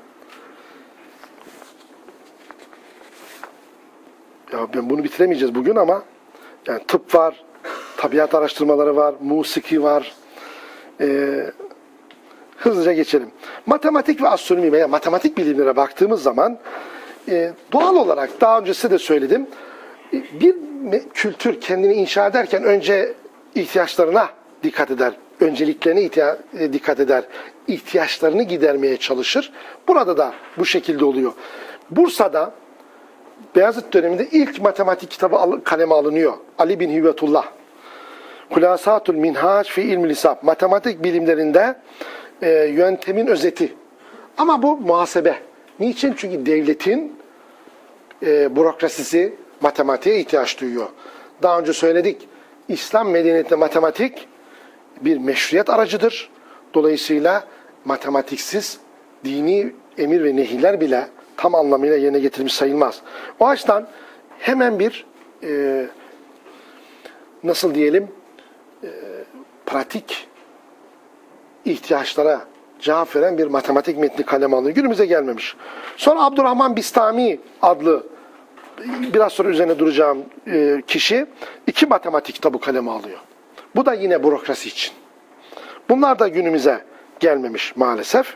Ya ben bunu bitiremeyeceğiz bugün ama yani tıp var, tabiat araştırmaları var, musiki var. Ee, hızlıca geçelim. Matematik ve astronomi veya matematik bilimlere baktığımız zaman e, doğal olarak daha önce size de söyledim. E, bir kültür kendini inşa ederken önce ihtiyaçlarına dikkat eder. Önceliklerine ihtiya- e, dikkat eder. İhtiyaçlarını gidermeye çalışır. Burada da bu şekilde oluyor. Bursa'da Beyazıt döneminde ilk matematik kitabı al- kaleme alınıyor. Ali bin Hüvetullah. Hulasatul Minhac fi ilmil hisab. Matematik bilimlerinde e, yöntemin özeti. Ama bu muhasebe. Niçin? Çünkü devletin e, bürokrasisi matematiğe ihtiyaç duyuyor. Daha önce söyledik. İslam medeniyetinde matematik bir meşruiyet aracıdır. Dolayısıyla matematiksiz dini emir ve nehirler bile tam anlamıyla yerine getirilmiş sayılmaz. O açıdan hemen bir e, nasıl diyelim e, pratik ihtiyaçlara cevap veren bir matematik metni kaleme alıyor. Günümüze gelmemiş. Sonra Abdurrahman Bistami adlı biraz sonra üzerine duracağım e, kişi iki matematik kitabı kaleme alıyor. Bu da yine bürokrasi için. Bunlar da günümüze gelmemiş maalesef.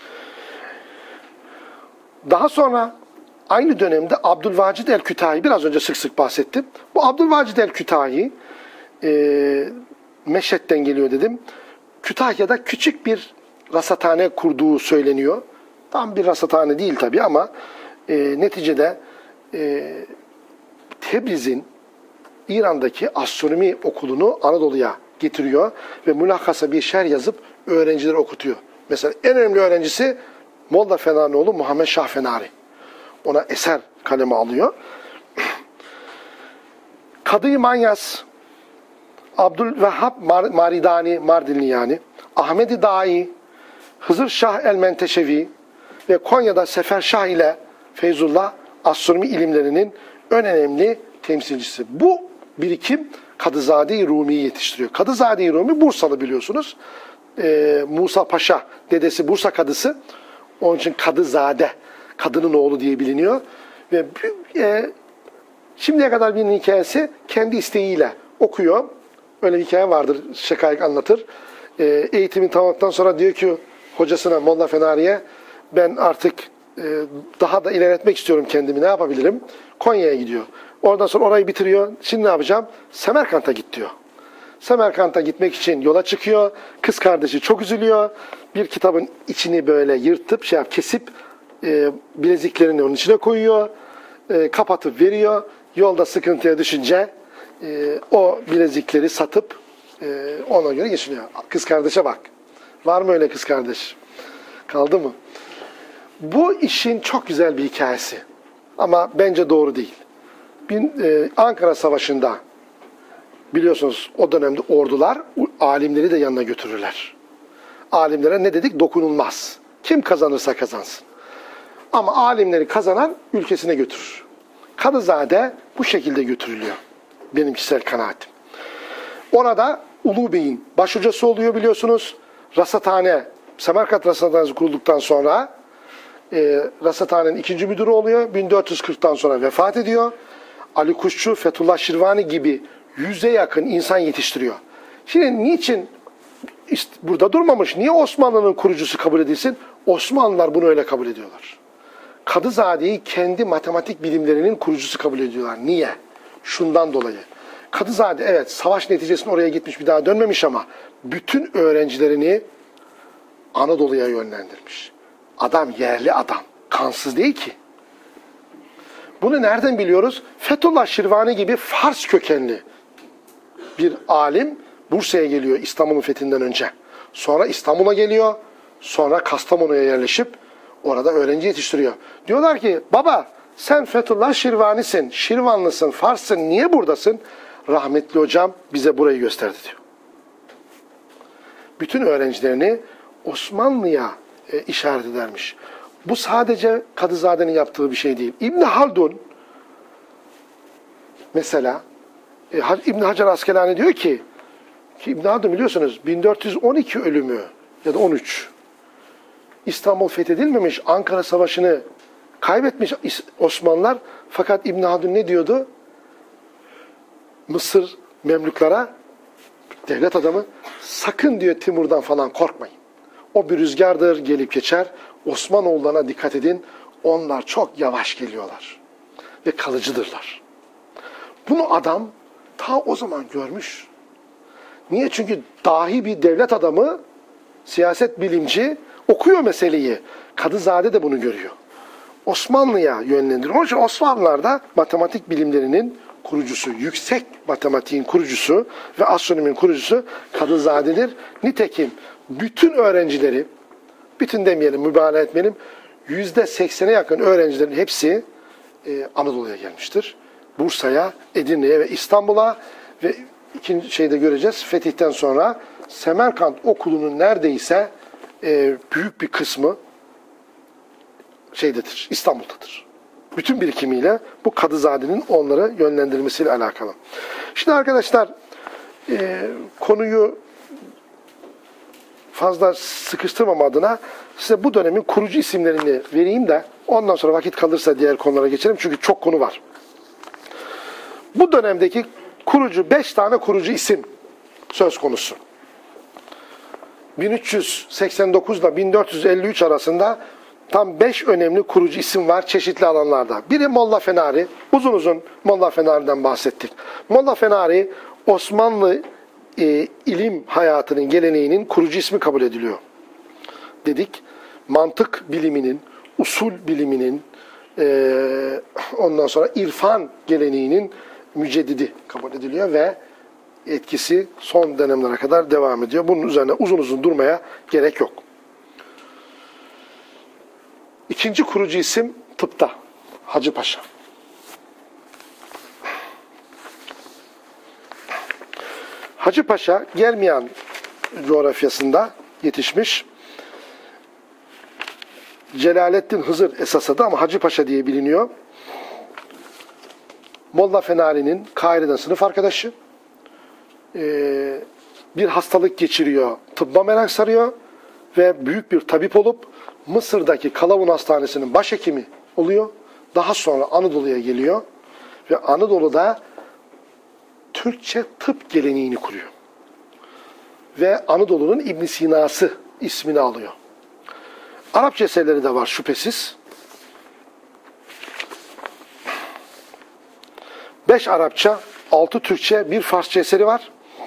Daha sonra aynı dönemde Abdülvacid el-Kütahi, biraz önce sık sık bahsettim. Bu Abdülvacid el-Kütahi e, Meşhed'den geliyor dedim. Kütahya'da küçük bir rasathane kurduğu söyleniyor. Tam bir rasathane değil tabii ama e, neticede e, Tebriz'in İran'daki astronomi okulunu Anadolu'ya getiriyor ve mülakasa bir şer yazıp öğrencileri okutuyor. Mesela en önemli öğrencisi Molla Fenarioğlu Muhammed Şahfenari. Ona eser kaleme alıyor. Kadı-i Manyas, Abdülvehhab Maridani, Mardinli yani, Ahmed-i Dai, Hızır Şah el-Menteşevi ve Konya'da Sefer Şah ile Feyzullah astronomi ilimlerinin en önemli temsilcisi. Bu birikim Kadızade-i Rumi'yi yetiştiriyor. Kadızade-i Rumi Bursalı biliyorsunuz. Ee, Musa Paşa, dedesi Bursa kadısı. Onun için Kadızade, kadının oğlu diye biliniyor. Ve e, şimdiye kadar bir hikayesi kendi isteğiyle okuyor. Öyle bir hikaye vardır, Şekayık anlatır. E, eğitimin tamamladıktan sonra diyor ki hocasına, Molla Fenari'ye, ben artık e, daha da ilerletmek istiyorum kendimi, ne yapabilirim? Konya'ya gidiyor. Oradan sonra orayı bitiriyor. Şimdi ne yapacağım? Semerkant'a git diyor. Semerkant'a gitmek için yola çıkıyor. Kız kardeşi çok üzülüyor. Bir kitabın içini böyle yırtıp, şey yap, kesip e, bileziklerini onun içine koyuyor. E, kapatıp veriyor. Yolda sıkıntıya düşünce e, o bilezikleri satıp e, ona göre geçiniyor. Kız kardeşe bak. Var mı öyle kız kardeş? Kaldı mı? Bu işin çok güzel bir hikayesi. Ama bence doğru değil. Bin, e, Ankara Savaşı'nda biliyorsunuz o dönemde ordular alimleri de yanına götürürler. Alimlere ne dedik? Dokunulmaz. Kim kazanırsa kazansın. Ama alimleri kazanan ülkesine götürür. Kadızade bu şekilde götürülüyor. Benim kişisel kanaatim. Orada Ulu Bey'in başhocası oluyor biliyorsunuz. Rasathane, Semerkant Rasathanesi kurulduktan sonra e, Rasathane'nin ikinci müdürü oluyor. bin dört yüz kırktan sonra vefat ediyor. Ali Kuşçu, Fethullah Şirvani gibi yüze yakın insan yetiştiriyor. Şimdi niçin işte burada durmamış? Niye Osmanlı'nın kurucusu kabul edilsin? Osmanlılar bunu öyle kabul ediyorlar. Kadızade'yi kendi matematik bilimlerinin kurucusu kabul ediyorlar. Niye? Şundan dolayı. Kadızade evet savaş neticesinde oraya gitmiş, bir daha dönmemiş ama bütün öğrencilerini Anadolu'ya yönlendirmiş. Adam yerli adam. Kansız değil ki. Bunu nereden biliyoruz? Fethullah Şirvani gibi Fars kökenli bir alim Bursa'ya geliyor İstanbul'un fethinden önce. Sonra İstanbul'a geliyor. Sonra Kastamonu'ya yerleşip orada öğrenci yetiştiriyor. Diyorlar ki baba sen Fethullah Şirvani'sin, Şirvanlısın, Fars'sın, niye buradasın? Rahmetli hocam bize burayı gösterdi diyor. Bütün öğrencilerini Osmanlı'ya e, işaret edermiş. Bu sadece Kadızade'nin yaptığı bir şey değil. İbn Haldun mesela e, İbn Hacer Askelani diyor ki, ki İbn Haldun biliyorsunuz bin dört yüz on iki ölümü ya da on üç İstanbul fethedilmemiş, Ankara Savaşı'nı kaybetmiş Osmanlılar. Fakat İbn Haldun ne diyordu? Mısır Memlüklara, devlet adamı, sakın diyor Timur'dan falan korkmayın. O bir rüzgardır, gelip geçer. Osmanoğullarına dikkat edin. Onlar çok yavaş geliyorlar. Ve kalıcıdırlar. Bunu adam ta o zaman görmüş. Niye? Çünkü dahi bir devlet adamı, siyaset bilimci okuyor meseleyi. Kadızade de bunu görüyor. Osmanlı'ya yönlendiriyor. Onun için Osmanlılar da matematik bilimlerinin kurucusu, yüksek matematiğin kurucusu ve astronominin kurucusu Kadızade'dir. Nitekim bütün öğrencileri, bütün demeyelim, mübalağa etmeyelim, yüzde seksene yakın öğrencilerin hepsi e, Anadolu'ya gelmiştir. Bursa'ya, Edirne'ye ve İstanbul'a ve ikinci şeyde göreceğiz, fetihten sonra Semerkant Okulu'nun neredeyse e, büyük bir kısmı şeydedir, İstanbul'dadır. Bütün birikimiyle bu Kadızade'nin onları yönlendirmesiyle alakalı. Şimdi arkadaşlar e, konuyu fazla sıkıştırmam adına size bu dönemin kurucu isimlerini vereyim de ondan sonra vakit kalırsa diğer konulara geçelim. Çünkü çok konu var. Bu dönemdeki kurucu, beş tane kurucu isim söz konusu. bin üç yüz seksen dokuz ile bin dört yüz elli üç arasında tam beş önemli kurucu isim var çeşitli alanlarda. Biri Molla Fenari. Uzun uzun Molla Fenari'den bahsettik. Molla Fenari Osmanlı e, ilim hayatının geleneğinin kurucu ismi kabul ediliyor. Dedik. Mantık biliminin, usul biliminin, e, ondan sonra irfan geleneğinin müceddidi kabul ediliyor ve etkisi son dönemlere kadar devam ediyor. Bunun üzerine uzun uzun durmaya gerek yok. İkinci kurucu isim tıpta. Hacı Paşa. Hacı Paşa Germiyan coğrafyasında yetişmiş. Celaleddin Hızır esas adı ama Hacı Paşa diye biliniyor. Molla Fenari'nin Kahire'den sınıf arkadaşı. Ee, bir hastalık geçiriyor. Tıbba merak sarıyor. Ve büyük bir tabip olup Mısır'daki Kalavun Hastanesi'nin başhekimi oluyor. Daha sonra Anadolu'ya geliyor. Ve Anadolu'da Türkçe tıp geleneğini kuruyor. Ve Anadolu'nun İbn Sina'sı ismini alıyor. Arapça eserleri de var şüphesiz. Beş Arapça, altı Türkçe, bir Farsça eseri var.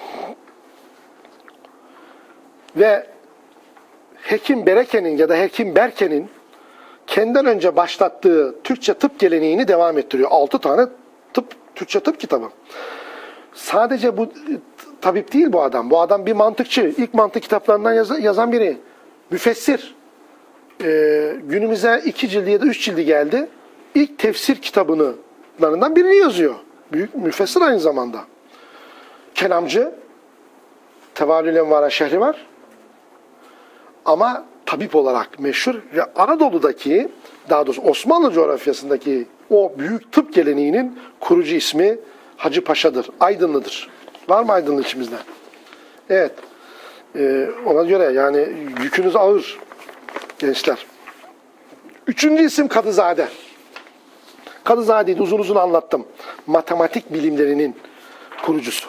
Ve Hekim Bereke'nin ya da Hekim Berke'nin kendinden önce başlattığı Türkçe tıp geleneğini devam ettiriyor. Altı tane tıp, Türkçe tıp kitabı. sadece bu tabip değil bu adam. Bu adam bir mantıkçı. İlk mantık kitaplarından yaz, yazan biri. Müfessir. Ee, günümüze iki cildi ya da üç cildi geldi. İlk tefsir kitabından birini yazıyor. Büyük müfessir aynı zamanda. Kelamcı. Tevalül Envar'a şehri var. Ama tabip olarak meşhur ve Anadolu'daki, daha doğrusu Osmanlı coğrafyasındaki o büyük tıp geleneğinin kurucu ismi Hacı Paşa'dır. Aydınlıdır. Var mı Aydınlı içimizde? Evet. Ee, ona göre yani yükünüz ağır gençler. Üçüncü isim Kadızade. Kadızade'yi de uzun uzun anlattım. Matematik bilimlerinin kurucusu.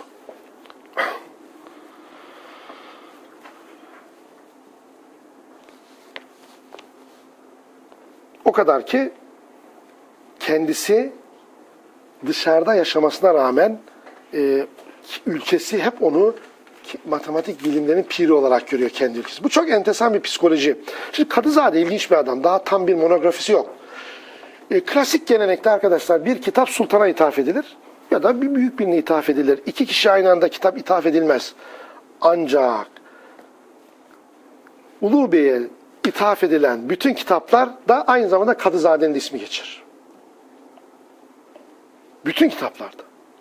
O kadar ki kendisi dışarıda yaşamasına rağmen e, ülkesi hep onu matematik bilimlerinin piri olarak görüyor kendi ülkesi. Bu çok enteresan bir psikoloji. Şimdi Kadızade ilginç bir adam. Daha tam bir monografisi yok. E, klasik gelenekte arkadaşlar bir kitap sultana ithaf edilir ya da bir büyük birine ithaf edilir. İki kişi aynı anda kitap ithaf edilmez. Ancak Ulu Bey'e ithaf edilen bütün kitaplar da aynı zamanda Kadızade'nin de ismi geçer. Bütün kitaplarda.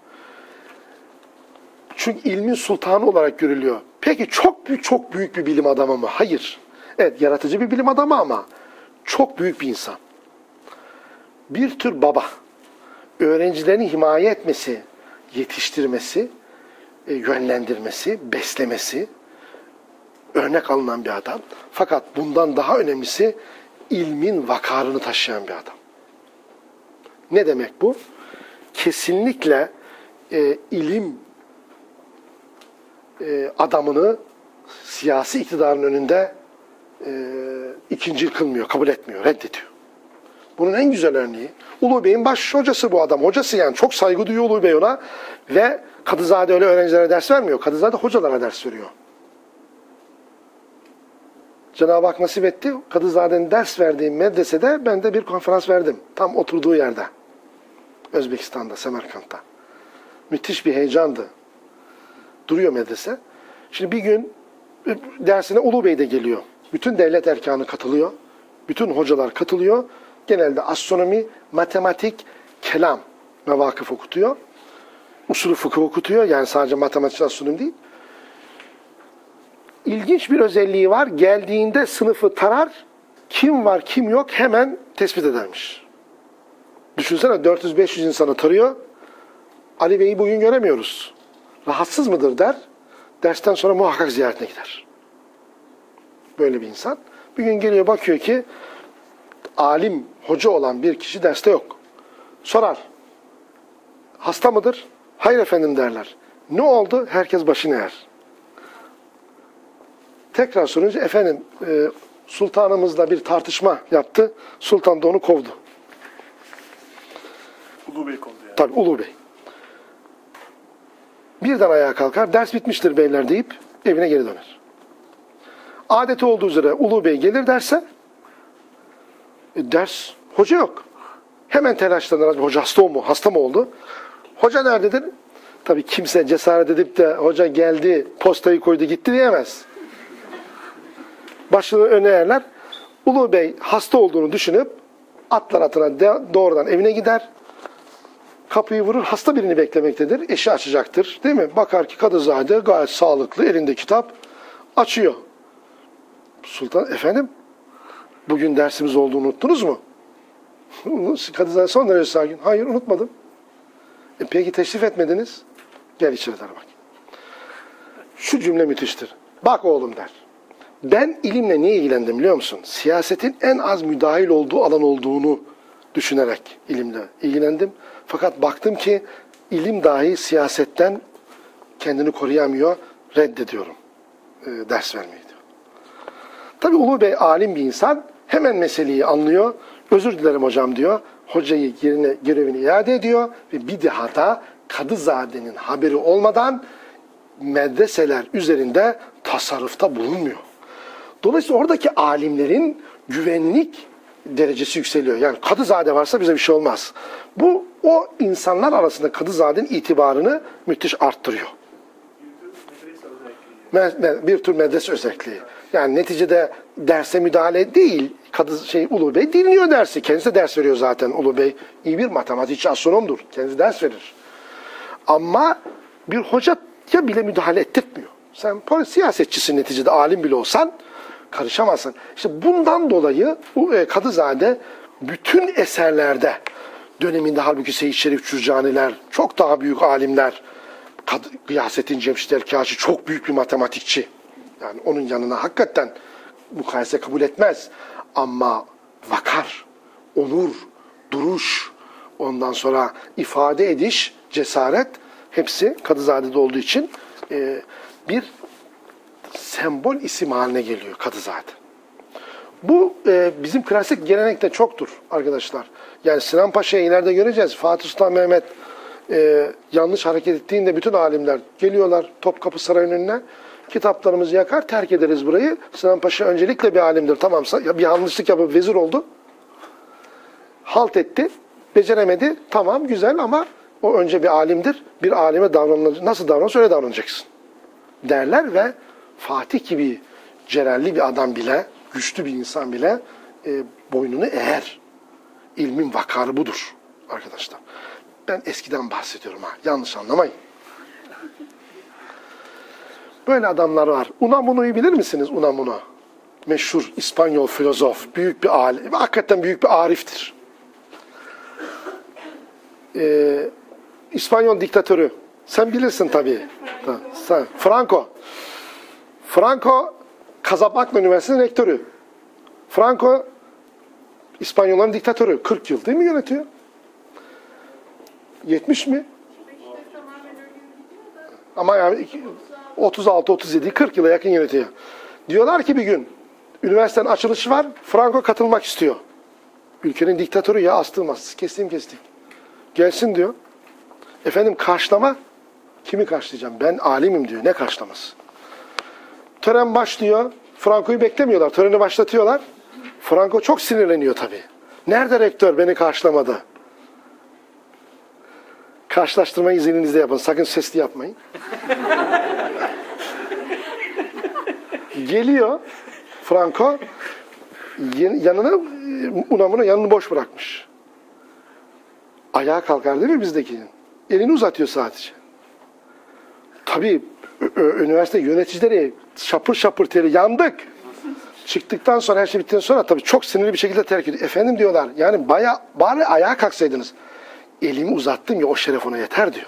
Çünkü ilmin sultanı olarak görülüyor. Peki çok büyük, çok büyük bir bilim adamı mı? Hayır. Evet, yaratıcı bir bilim adamı ama çok büyük bir insan. Bir tür baba. Öğrencilerini himaye etmesi, yetiştirmesi, yönlendirmesi, beslemesi örnek alınan bir adam. Fakat bundan daha önemlisi ilmin vakarını taşıyan bir adam. Ne demek bu? Kesinlikle e, ilim e, adamını siyasi iktidarın önünde e, ikincil kılmıyor, kabul etmiyor, reddediyor. Bunun en güzel örneği Ulu Bey'in baş hocası bu adam. Hocası yani çok saygı duyuyor Ulu Bey ona ve Kadızade öyle öğrencilere ders vermiyor. Kadızade hocalara ders veriyor. Cenab-ı Hak nasip etti. Kadızade'nin ders verdiği medresede ben de bir konferans verdim. Tam oturduğu yerde. Özbekistan'da, Semerkant'ta. Müthiş bir heyecandı. Duruyor medrese. Şimdi bir gün dersine Ulu Bey de geliyor. Bütün devlet erkanı katılıyor. Bütün hocalar katılıyor. Genelde astronomi, matematik, kelam mevakıf okutuyor. Usulü fıkıh okutuyor. Yani sadece matematik, astronomi değil. İlginç bir özelliği var. Geldiğinde sınıfı tarar, kim var kim yok hemen tespit edermiş. Düşünsene dört yüz beş yüz insanı tarıyor. Ali Bey'i bugün göremiyoruz. Rahatsız mıdır der. Dersten sonra muhakkak ziyaretine gider. Böyle bir insan. Bir gün geliyor bakıyor ki alim, hoca olan bir kişi derste yok. Sorar. Hasta mıdır? Hayır efendim derler. Ne oldu? Herkes başını eğer. Tekrar sorunca efendim e, sultanımızla bir tartışma yaptı. Sultan da onu kovdu. Ulu Bey kovdu yani. Tabii Ulu Bey. Birden ayağa kalkar. Ders bitmiştir beyler deyip evine geri döner. Adeti olduğu üzere Ulu Bey gelir derse e, ders hoca yok. Hemen telaşlanır. Hoca hasta mı? Hasta mı oldu? Hoca nerededir? Tabii kimse cesaret edip de hoca geldi, postayı koydu gitti diyemez. Başını öne eğerler. Ulu Bey hasta olduğunu düşünüp atlar atına doğrudan evine gider. Kapıyı vurur. Hasta birini beklemektedir. Eşi açacaktır. Değil mi? Bakar ki Kadızade gayet sağlıklı. Elinde kitap. Açıyor. Sultan efendim bugün dersimiz olduğunu unuttunuz mu? Kadızade son derece sakin. Hayır unutmadım. E peki teşrif etmediniz. Gel içeri der bak. Şu cümle müthiştir. Bak oğlum der. Ben ilimle niye ilgilendim biliyor musun? Siyasetin en az müdahil olduğu alan olduğunu düşünerek ilimle ilgilendim. Fakat baktım ki ilim dahi siyasetten kendini koruyamıyor, reddediyorum e, ders vermeyi diyor. Tabii Ulu Bey alim bir insan, hemen meseleyi anlıyor. Özür dilerim hocam diyor. Hocayı yerine, görevini iade ediyor ve bir daha da Kadızade'nin haberi olmadan medreseler üzerinde tasarrufta bulunmuyor. Dolayısıyla oradaki alimlerin güvenlik derecesi yükseliyor. Yani Kadızade varsa bize bir şey olmaz. Bu o insanlar arasında Kadızade'nin itibarını müthiş arttırıyor. Bir tür medrese özelliği. Yani neticede derse müdahale değil. Kadı şey Ulu Bey dinliyor dersi. Kendisi de ders veriyor zaten Ulu Bey. İyi bir matematikçi, astronomdur. Kendisi ders verir. Ama bir hoca ya bile müdahale ettirtmiyor. Sen polis siyasetçisin neticede, alim bile olsan karışamazsın. İşte bundan dolayı Kadızade bütün eserlerde döneminde halbuki Seyyid Şerif Cürcaniler, çok daha büyük alimler, Gıyasettin Cemşit el-Kâşi çok büyük bir matematikçi. Yani onun yanına hakikaten mukayese kabul etmez. Ama vakar, onur, duruş, ondan sonra ifade ediş, cesaret hepsi Kadızade'de olduğu için e, bir sembol isim haline geliyor Kadızade. Bu e, bizim klasik gelenekte çoktur arkadaşlar. Yani Sinan Paşa'yı ileride göreceğiz. Fatih Sultan Mehmet e, yanlış hareket ettiğinde bütün alimler geliyorlar Topkapı Sarayı'nın önüne. Kitaplarımızı yakar, terk ederiz burayı. Sinan Paşa öncelikle bir alimdir. Tamamsa ya bir yanlışlık yapıp vezir oldu. Halt etti. Beceremedi. Tamam güzel ama o önce bir alimdir. Bir alime davranılacak. Nasıl davranırsa öyle davranacaksın derler ve Fatih gibi celalli bir adam bile, güçlü bir insan bile e, boynunu eğer. İlmin vakarı budur arkadaşlar. Ben eskiden bahsediyorum ha. Yanlış anlamayın. Böyle adamlar var. Unamuno'yu bilir misiniz? Unamuno. Meşhur İspanyol filozof. Büyük bir alim. Hakikaten büyük bir ariftir. Ee, İspanyol diktatörü. Sen bilirsin tabii. Sen. Franco. Franco Casablanca Üniversitesi'nin rektörü. Franco İspanyolların diktatörü. kırk yıl değil mi yönetiyor? yetmiş mi? Ama yani otuz altı otuz yedi kırk yıla yakın yönetiyor. Diyorlar ki bir gün üniversitenin açılışı var. Franco katılmak istiyor. Ülkenin diktatörü ya astırmaz. Kestim kestim. Gelsin diyor. Efendim karşılama. Kimi karşılayacağım? Ben alimim diyor. Ne karşılaması? Tören başlıyor. Franco'yu beklemiyorlar. Töreni başlatıyorlar. Franco çok sinirleniyor tabii. Nerede rektör beni karşılamadı? Karşılaştırmayı zihninizde yapın. Sakın sesli yapmayın. Geliyor Franco, yanına Unamuno yanını boş bırakmış. Ayağa kalkar değil mi bizdekinin? Elini uzatıyor sadece. Tabii üniversite yöneticileri şapır şapır teri yandık. Çıktıktan sonra her şey bittikten sonra tabii çok sinirli bir şekilde terk ediyor. Efendim diyorlar yani baya, bari ayağa kalksaydınız. Elimi uzattım ya o şeref ona yeter diyor.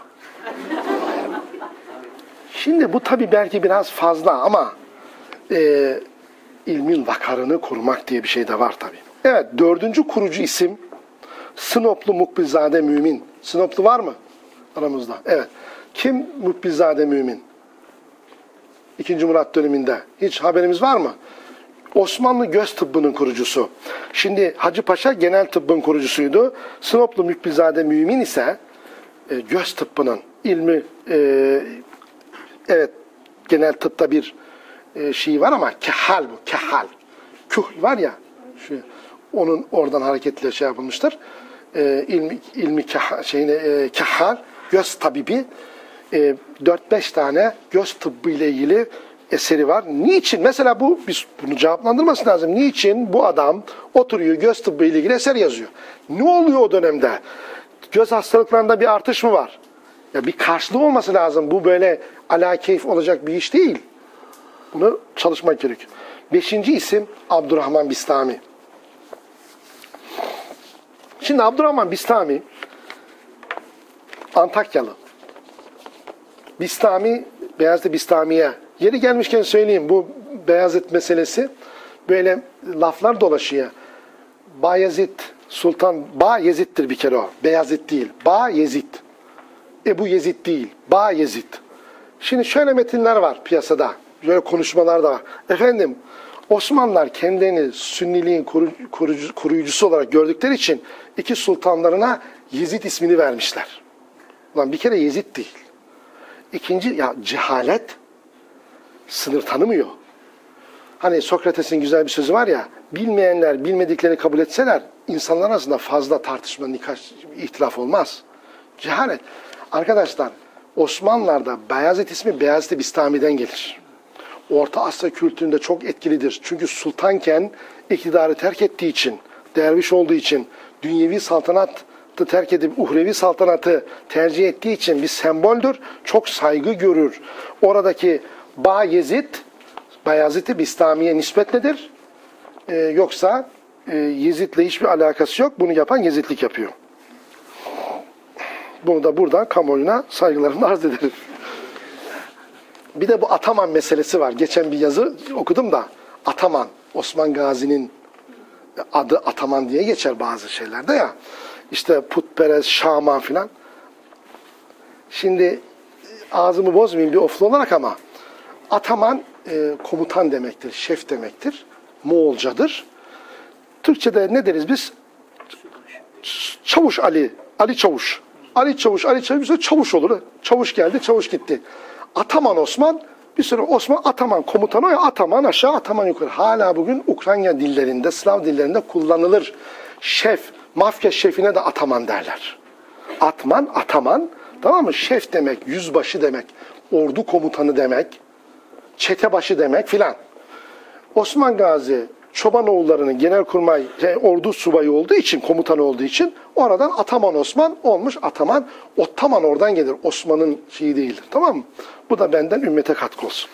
Şimdi bu tabii belki biraz fazla ama e, ilmin vakarını korumak diye bir şey de var tabii. Evet dördüncü kurucu isim Sinoplu Mukbilzade Mümin. Sinoplu var mı aramızda? Evet. Kim Mukbilzade Mümin? İkinci Murat döneminde. Hiç haberimiz var mı? Osmanlı göz tıbbının kurucusu. Şimdi Hacı Paşa genel tıbbın kurucusuydu. Sinoplu Mukbilzade Mümin ise e, göz tıbbının ilmi e, evet genel tıpta bir e, şey var ama kehal bu kehal. Küh var ya şu, onun oradan hareketle şey yapılmıştır. E, ilmi ilmi kehal, şeyine, e, kehal göz tabibi e, dört beş tane göz tıbbı ile ilgili eseri var. Niçin? Mesela bu biz bunu cevaplandırması lazım. Niçin bu adam oturuyor göz tıbbı ile ilgili eser yazıyor? Ne oluyor o dönemde? Göz hastalıklarında bir artış mı var? Ya bir karşılığı olması lazım. Bu böyle ala keyif olacak bir iş değil. Bunu çalışmak gerekiyor. Beşinci isim Abdurrahman Bistami. Şimdi Abdurrahman Bistami Antakyalı. Bistami, Beyazıt Bistami'ye. Yeri gelmişken söyleyeyim bu Beyazıt meselesi böyle laflar dolaşıyor. Bayezid Sultan, Bayezid'dir bir kere o. Beyazıt değil. Bayezid. Ebu Yezid değil. Bayezid. Şimdi şöyle metinler var piyasada. Böyle konuşmalar da var. Efendim Osmanlılar kendilerini Sünniliğin kurucu, koruyucusu olarak gördükleri için iki sultanlarına Yezid ismini vermişler. Ulan bir kere Yezid değil. İkinci ya cehalet sınır tanımıyor. Hani Sokrates'in güzel bir sözü var ya, bilmeyenler bilmediklerini kabul etseler insanlar arasında fazla tartışma, nikah, ihtilaf olmaz. Cehalet. Arkadaşlar Osmanlılar'da Beyazıt ismi Beyazıt-ı Bistami'den gelir. Orta Asya kültüründe çok etkilidir. Çünkü sultanken iktidarı terk ettiği için, derviş olduğu için, dünyevi saltanatı terk edip uhrevi saltanatı tercih ettiği için bir semboldür. Çok saygı görür. Oradaki Bayezid, Beyazıt-ı Bistami'ye nispetlidir. Ee, yoksa e, Yezid'le hiçbir alakası yok. Bunu yapan Yezidlik yapıyor. Bunu da buradan kamuoyuna saygılarımı arz ederim. Bir de bu Ataman meselesi var. Geçen bir yazı okudum da Ataman, Osman Gazi'nin adı Ataman diye geçer bazı şeylerde ya. İşte putperest, şaman filan. Şimdi ağzımı bozmayayım bir oflu olarak ama Ataman e, komutan demektir, şef demektir. Moğolcadır. Türkçe'de ne deriz biz? Çavuş Ali, Ali Çavuş. Ali Çavuş, Ali Çavuş, Çavuş olur. Çavuş geldi, Çavuş gitti. Ataman Osman, bir süre Osman Ataman komutanı ya, Ataman aşağı, Ataman yukarı. Hala bugün Ukrayna dillerinde, Slav dillerinde kullanılır. Şef, mafya şefine de Ataman derler. Atman, Ataman, tamam mı? Şef demek, yüzbaşı demek, ordu komutanı demek, çetebaşı demek filan. Osman Gazi Çobanoğulları'nın genelkurmay şey, ordu subayı olduğu için, komutanı olduğu için oradan Ataman Osman olmuş. Ataman, Ottaman oradan gelir. Osman'ın şeyi değildir. Tamam mı? Bu da benden ümmete katkı olsun.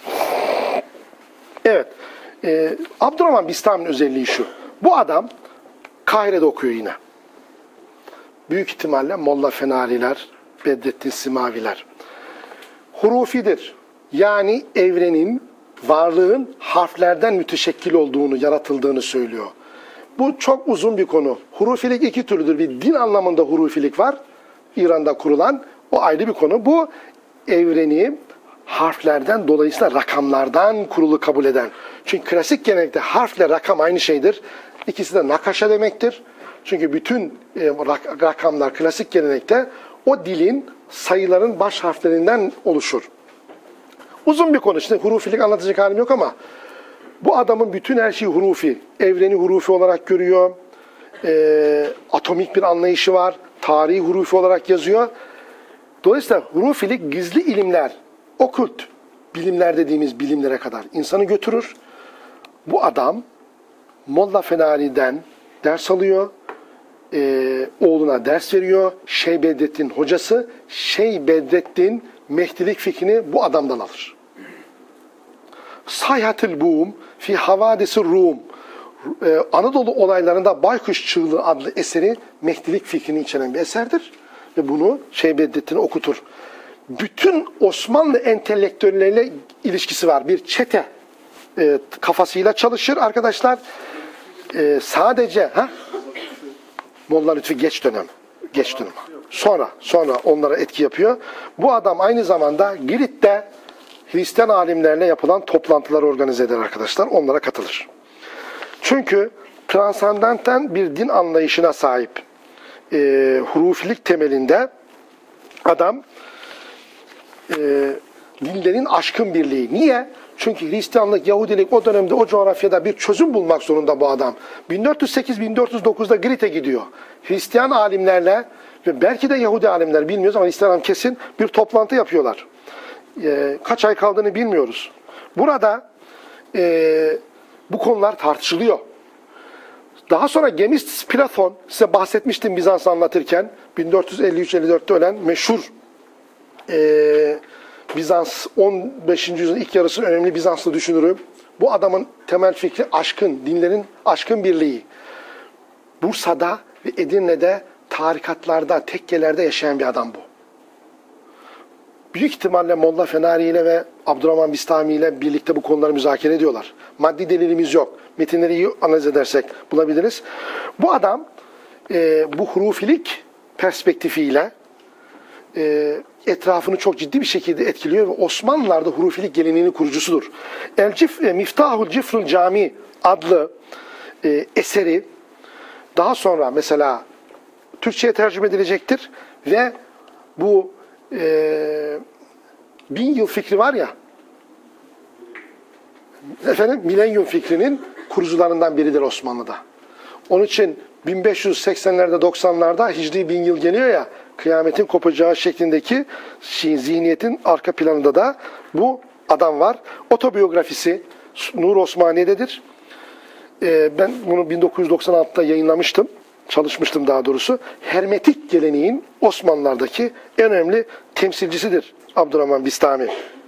Evet. E, Abdurrahman Bistami'nin özelliği şu. Bu adam Kahire'de okuyor yine. Büyük ihtimalle Molla Fenariler, Bedrettin Simaviler. Hurufidir. Yani evrenin, varlığın harflerden müteşekkil olduğunu, yaratıldığını söylüyor. Bu çok uzun bir konu. Hurufilik iki türlüdür. Bir din anlamında hurufilik var. İran'da kurulan. O ayrı bir konu. Bu evreni harflerden, dolayısıyla rakamlardan kurulu kabul eden. Çünkü klasik gelenekte harfle rakam aynı şeydir. İkisi de nakaşa demektir. Çünkü bütün e, rak rakamlar klasik gelenekte o dilin, sayıların baş harflerinden oluşur. Uzun bir konu. İşte hurufilik anlatacak halim yok ama bu adamın bütün her şeyi hurufi. Evreni hurufi olarak görüyor. E, atomik bir anlayışı var. Tarihi hurufi olarak yazıyor. Dolayısıyla hurufilik gizli ilimler, okült bilimler dediğimiz bilimlere kadar insanı götürür. Bu adam Molla Fenari'den ders alıyor. E, oğluna ders veriyor. Şeyh Bedrettin hocası. Şeyh Bedrettin Mehdilik fikrini bu adamdan alır. Sayhatil Buğum fi Havadis-i Rum, ee, Anadolu olaylarında Baykuş Çığlığı adlı eseri Mehdilik fikrini içeren bir eserdir. Ve bunu Şeyh Bedrettin'e okutur. Bütün Osmanlı entelektüelleriyle ilişkisi var. Bir çete e, kafasıyla çalışır arkadaşlar. E, sadece ha? Molla Lütfi geç dönem. Geç dönem. Sonra, sonra onlara etki yapıyor. Bu adam aynı zamanda Girit'te Hristiyan alimlerle yapılan toplantılar organize eder arkadaşlar. Onlara katılır. Çünkü transandanten bir din anlayışına sahip. E, hurufilik temelinde adam e, dinlerin aşkın birliği. Niye? Çünkü Hristiyanlık, Yahudilik o dönemde o coğrafyada bir çözüm bulmak zorunda bu adam. bin dört yüz sekiz bin dört yüz dokuzda Girit'e gidiyor. Hristiyan alimlerle ve belki de Yahudi alimler bilmiyoruz ama Hristiyan kesin bir toplantı yapıyorlar. Ee, kaç ay kaldığını bilmiyoruz. Burada e, bu konular tartışılıyor. Daha sonra Gemistis Platon, size bahsetmiştim Bizans anlatırken, bin dört yüz elli üç elli dörtte ölen meşhur e, Bizans on beşinci yüzyılın ilk yarısı önemli Bizanslı düşünürü. Bu adamın temel fikri aşkın, dinlerin aşkın birliği. Bursa'da ve Edirne'de tarikatlarda, tekkelerde yaşayan bir adam bu. Büyük ihtimalle Molla Fenari ile ve Abdurrahman Bistami ile birlikte bu konuları müzakere ediyorlar. Maddi delilimiz yok. Metinleri iyi analiz edersek bulabiliriz. Bu adam e, bu hurufilik perspektifiyle e, etrafını çok ciddi bir şekilde etkiliyor ve Osmanlılar'da hurufilik geleneğinin kurucusudur. El Cif, e, Miftahul Cifrul Cami adlı e, eseri daha sonra mesela Türkçe'ye tercüme edilecektir ve bu e, bin yıl fikri var ya, efendim milenyum fikrinin kurucularından biridir Osmanlı'da. Onun için bin beş yüz seksenlerde doksanlarda Hicri bin yıl geliyor ya, kıyametin kopacağı şeklindeki zihniyetin arka planında da bu adam var. Otobiyografisi Nur Osmaniye'dedir. Ee, ben bunu bin dokuz yüz doksan altıda yayınlamıştım. Çalışmıştım daha doğrusu. Hermetik geleneğin Osmanlılardaki en önemli temsilcisidir Abdurrahman Bistami.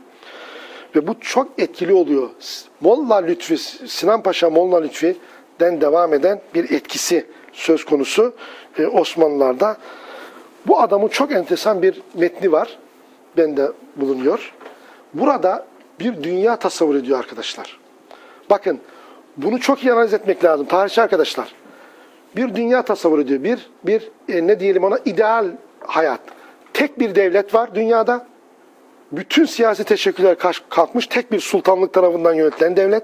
Ve bu çok etkili oluyor. Molla Lütfi, Sinan Paşa Molla Lütfi'den devam eden bir etkisi söz konusu e, Osmanlılarda. Bu adamın çok enteresan bir metni var. Bende bulunuyor. Burada bir dünya tasavvur ediyor arkadaşlar. Bakın bunu çok iyi analiz etmek lazım tarihçi arkadaşlar. Bir dünya tasavvur ediyor. Bir, bir e, ne diyelim ona ideal hayat. Tek bir devlet var dünyada. Bütün siyasi teşekküller kalkmış. Tek bir sultanlık tarafından yönetilen devlet.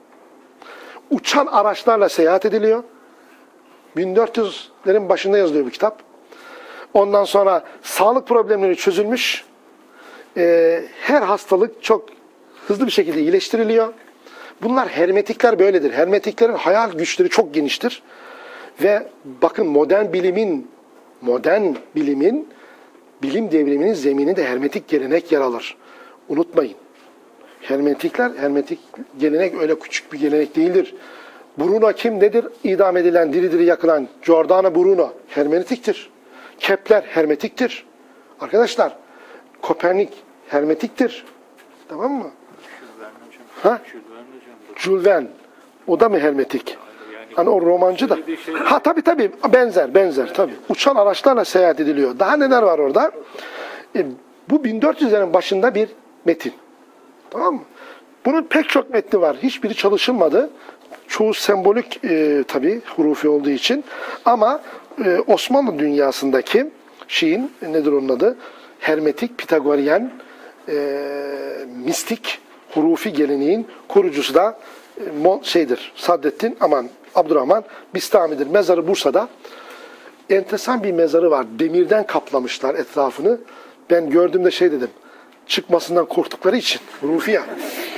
Uçan araçlarla seyahat ediliyor. bin dört yüzlerin başında yazılıyor bu kitap. Ondan sonra sağlık problemleri çözülmüş. Ee, her hastalık çok hızlı bir şekilde iyileştiriliyor. Bunlar hermetikler böyledir. Hermetiklerin hayal güçleri çok geniştir. Ve bakın modern bilimin, modern bilimin, bilim devriminin zemininde hermetik gelenek yer alır. Unutmayın. Hermetikler, hermetik gelenek öyle küçük bir gelenek değildir. Bruno kim nedir? İdam edilen, diri diri yakılan Giordano Bruno hermetiktir. Kepler hermetiktir. Arkadaşlar, Kopernik hermetiktir. Tamam mı? Ha? Jules Verne. O da mı hermetik? Hani o romancı da. Ha tabii tabii benzer benzer tabii. Uçan araçlarla seyahat ediliyor. Daha neler var orada? E, bu bin dört yüzlerin başında bir metin. Tamam mı? Bunun pek çok metni var. Hiçbiri çalışılmadı. Çoğu sembolik e, tabii hurufi olduğu için. Ama e, Osmanlı dünyasındaki şeyin nedir onun adı? Hermetik, Pitagoryen, e, mistik, hurufi geleneğin kurucusu da e, şeydir. Saddettin aman Abdurrahman Bistami'dir. Mezarı Bursa'da. Enteresan bir mezarı var. Demirden kaplamışlar etrafını. Ben gördüğümde şey dedim. Çıkmasından korktukları için. Hurufi ya.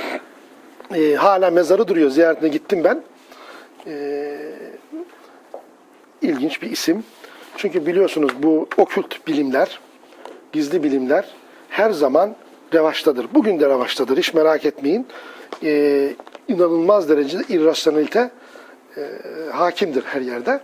E, hala mezarı duruyor. Ziyaretine gittim ben. E, ilginç bir isim. Çünkü biliyorsunuz bu okült bilimler, gizli bilimler her zaman revaçtadır. Bugün de revaçtadır. Hiç merak etmeyin. E, inanılmaz derecede irrasyonelite e, hakimdir her yerde.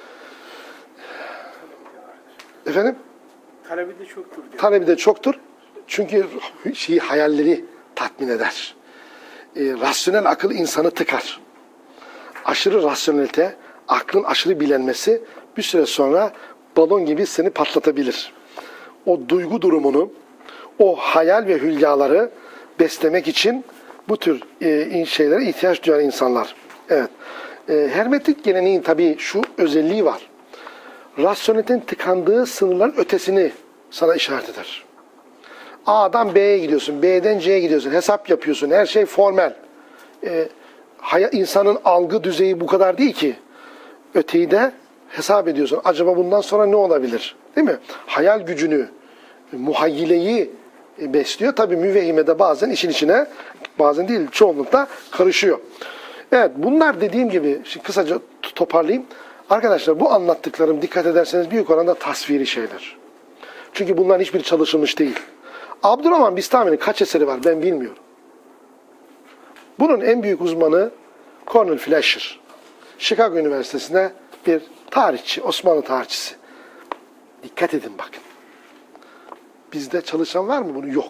Efendim? Talebi de çoktur diyor. Talebi de çoktur. Çünkü şey, hayalleri tatmin eder. E, rasyonel akıl insanı tıkar. Aşırı rasyonelite, aklın aşırı bilenmesi bir süre sonra balon gibi seni patlatabilir. O duygu durumunu, o hayal ve hülyaları beslemek için bu tür e, şeylere ihtiyaç duyan insanlar. Evet. E, hermetik geleneğin tabii şu özelliği var. Rasyonelitenin tıkandığı sınırların ötesini sana işaret eder. A'dan B'ye gidiyorsun, B'den C'ye gidiyorsun, hesap yapıyorsun, her şey formel. E, insanın algı düzeyi bu kadar değil ki. Öteyi de hesap ediyorsun. Acaba bundan sonra ne olabilir? Değil mi? Hayal gücünü, muhayyileyi besliyor. Tabii müvehime de bazen işin içine, bazen değil çoğunlukla karışıyor. Evet, bunlar dediğim gibi, şimdi kısaca toparlayayım. Arkadaşlar bu anlattıklarım dikkat ederseniz büyük oranda tasviri şeyler. Çünkü bunların hiçbiri çalışılmış değil. Abdurrahman Bistami'nin kaç eseri var ben bilmiyorum. Bunun en büyük uzmanı Cornel Fletcher. Chicago Üniversitesi'nde bir tarihçi, Osmanlı tarihçisi. Dikkat edin bakın. Bizde çalışan var mı bunu? Yok.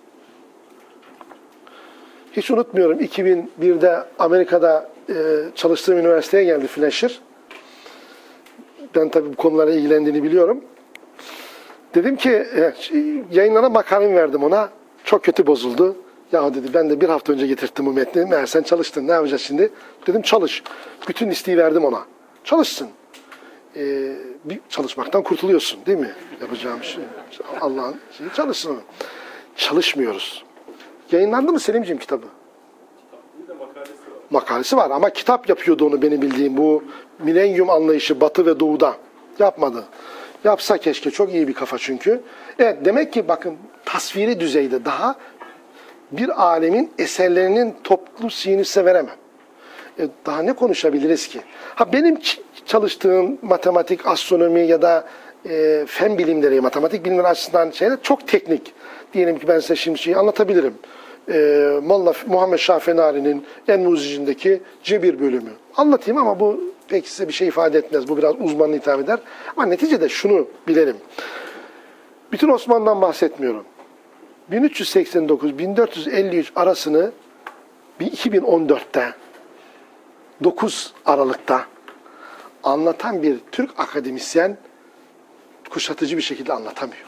Hiç unutmuyorum iki bin birde Amerika'da e, çalıştığım üniversiteye geldi Fletcher. Ben tabii bu konulara ilgilendiğini biliyorum. Dedim ki e, yayınlanan makalemi verdim ona. Çok kötü bozuldu. Ya dedi ben de bir hafta önce getirttim bu metni. Meğer sen çalıştın ne yapacağız şimdi? Dedim çalış. Bütün listeyi verdim ona. Çalışsın. Ee, bir çalışmaktan kurtuluyorsun değil mi? Yapacağım şey. Allah'ın şeyi çalışsın. Çalışmıyoruz. Yayınlandı mı Selimciğim kitabı? Makalesi var. Makalesi var ama kitap yapıyordu onu benim bildiğim. Bu milenyum anlayışı Batı ve Doğu'da. Yapmadı. Yapsa keşke. Çok iyi bir kafa çünkü. Evet demek ki bakın tasviri düzeyde daha bir alemin eserlerinin toplu sihrini size veremem. E, daha ne konuşabiliriz ki? Ha benim çalıştığım matematik, astronomi ya da e, fen bilimleri, matematik bilimleri açısından şeyler çok teknik. Diyelim ki ben size şimdi şeyi anlatabilirim. E, Molla Muhammed Şah Fenari'nin En Muzicindeki Cebir bölümü. Anlatayım ama bu pek size bir şey ifade etmez. Bu biraz uzmanlığa hitap eder. Ama neticede şunu bilelim. Bütün Osmanlı'dan bahsetmiyorum. bin üç yüz seksen dokuz bin dört yüz elli üç arasını iki bin on dörtte dokuz Aralık'ta anlatan bir Türk akademisyen kuşatıcı bir şekilde anlatamıyor.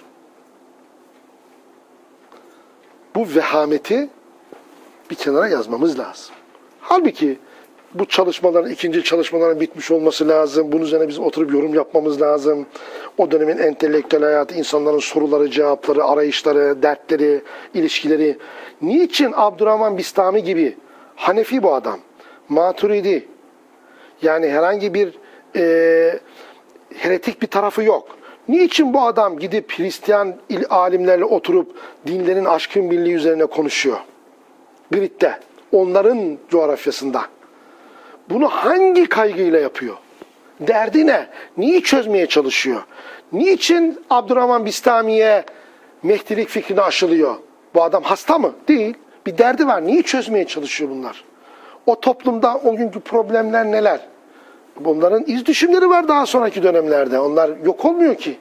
Bu vehameti bir kenara yazmamız lazım. Halbuki bu çalışmaların, ikinci çalışmaların bitmiş olması lazım. Bunun üzerine biz oturup yorum yapmamız lazım. O dönemin entelektüel hayatı, insanların soruları, cevapları, arayışları, dertleri, ilişkileri. Niçin Abdurrahman Bistami gibi, Hanefi bu adam, Maturidi, yani herhangi bir e, heretik bir tarafı yok. Niçin bu adam gidip Hristiyan alimlerle oturup dinlerin aşkın birliği üzerine konuşuyor? Girit'te, onların coğrafyasında. Bunu hangi kaygıyla yapıyor? Derdi ne? Niye çözmeye çalışıyor? Niçin Abdurrahman Bistami'ye Mehdilik fikrini aşılıyor? Bu adam hasta mı? Değil. Bir derdi var. Niye çözmeye çalışıyor bunlar? O toplumda o günkü problemler neler? Bunların iz düşümleri var daha sonraki dönemlerde. Onlar yok olmuyor ki.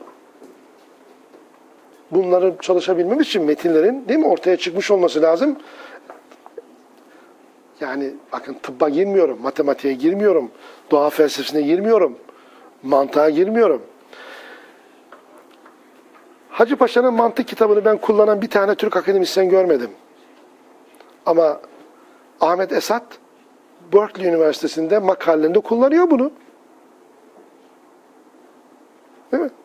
Bunları çalışabilmemiz için metinlerin değil mi ortaya çıkmış olması lazım. Yani bakın tıbba girmiyorum, matematiğe girmiyorum, doğa felsefesine girmiyorum, mantığa girmiyorum. Hacı Paşa'nın mantık kitabını ben kullanan bir tane Türk akademisyen görmedim. Ama Ahmet Esat Berkeley Üniversitesi'nde makalelerinde kullanıyor bunu. Değil mi?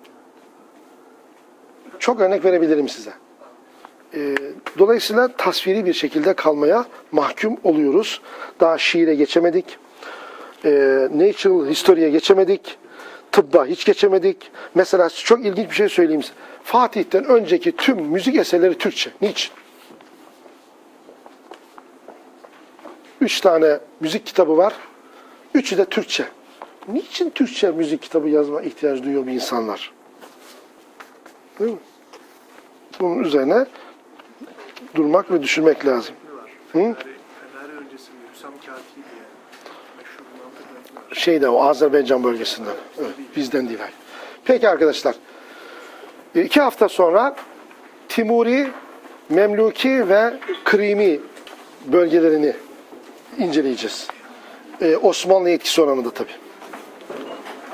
Çok örnek verebilirim size. Ee, dolayısıyla tasviri bir şekilde kalmaya mahkum oluyoruz. Daha şiire geçemedik. Ee, natural history'ye geçemedik. Tıbba hiç geçemedik. Mesela çok ilginç bir şey söyleyeyim size. Fatih'ten önceki tüm müzik eserleri Türkçe. Niçin? Üç tane müzik kitabı var. Üçü de Türkçe. Niçin Türkçe müzik kitabı yazma ihtiyacı duyuyor bu insanlar? Değil mi? Bunun üzerine durmak ve düşünmek lazım. Fenari, Fenari öncesinde Hüsam Kati diye meşhur mantık var. Şeyde o Azerbaycan bölgesinden. Evet, bizden değil. Peki arkadaşlar. İki hafta sonra Timuri, Memluki ve Krimi bölgelerini inceleyeceğiz. Ee, Osmanlı etkisi oranında tabii.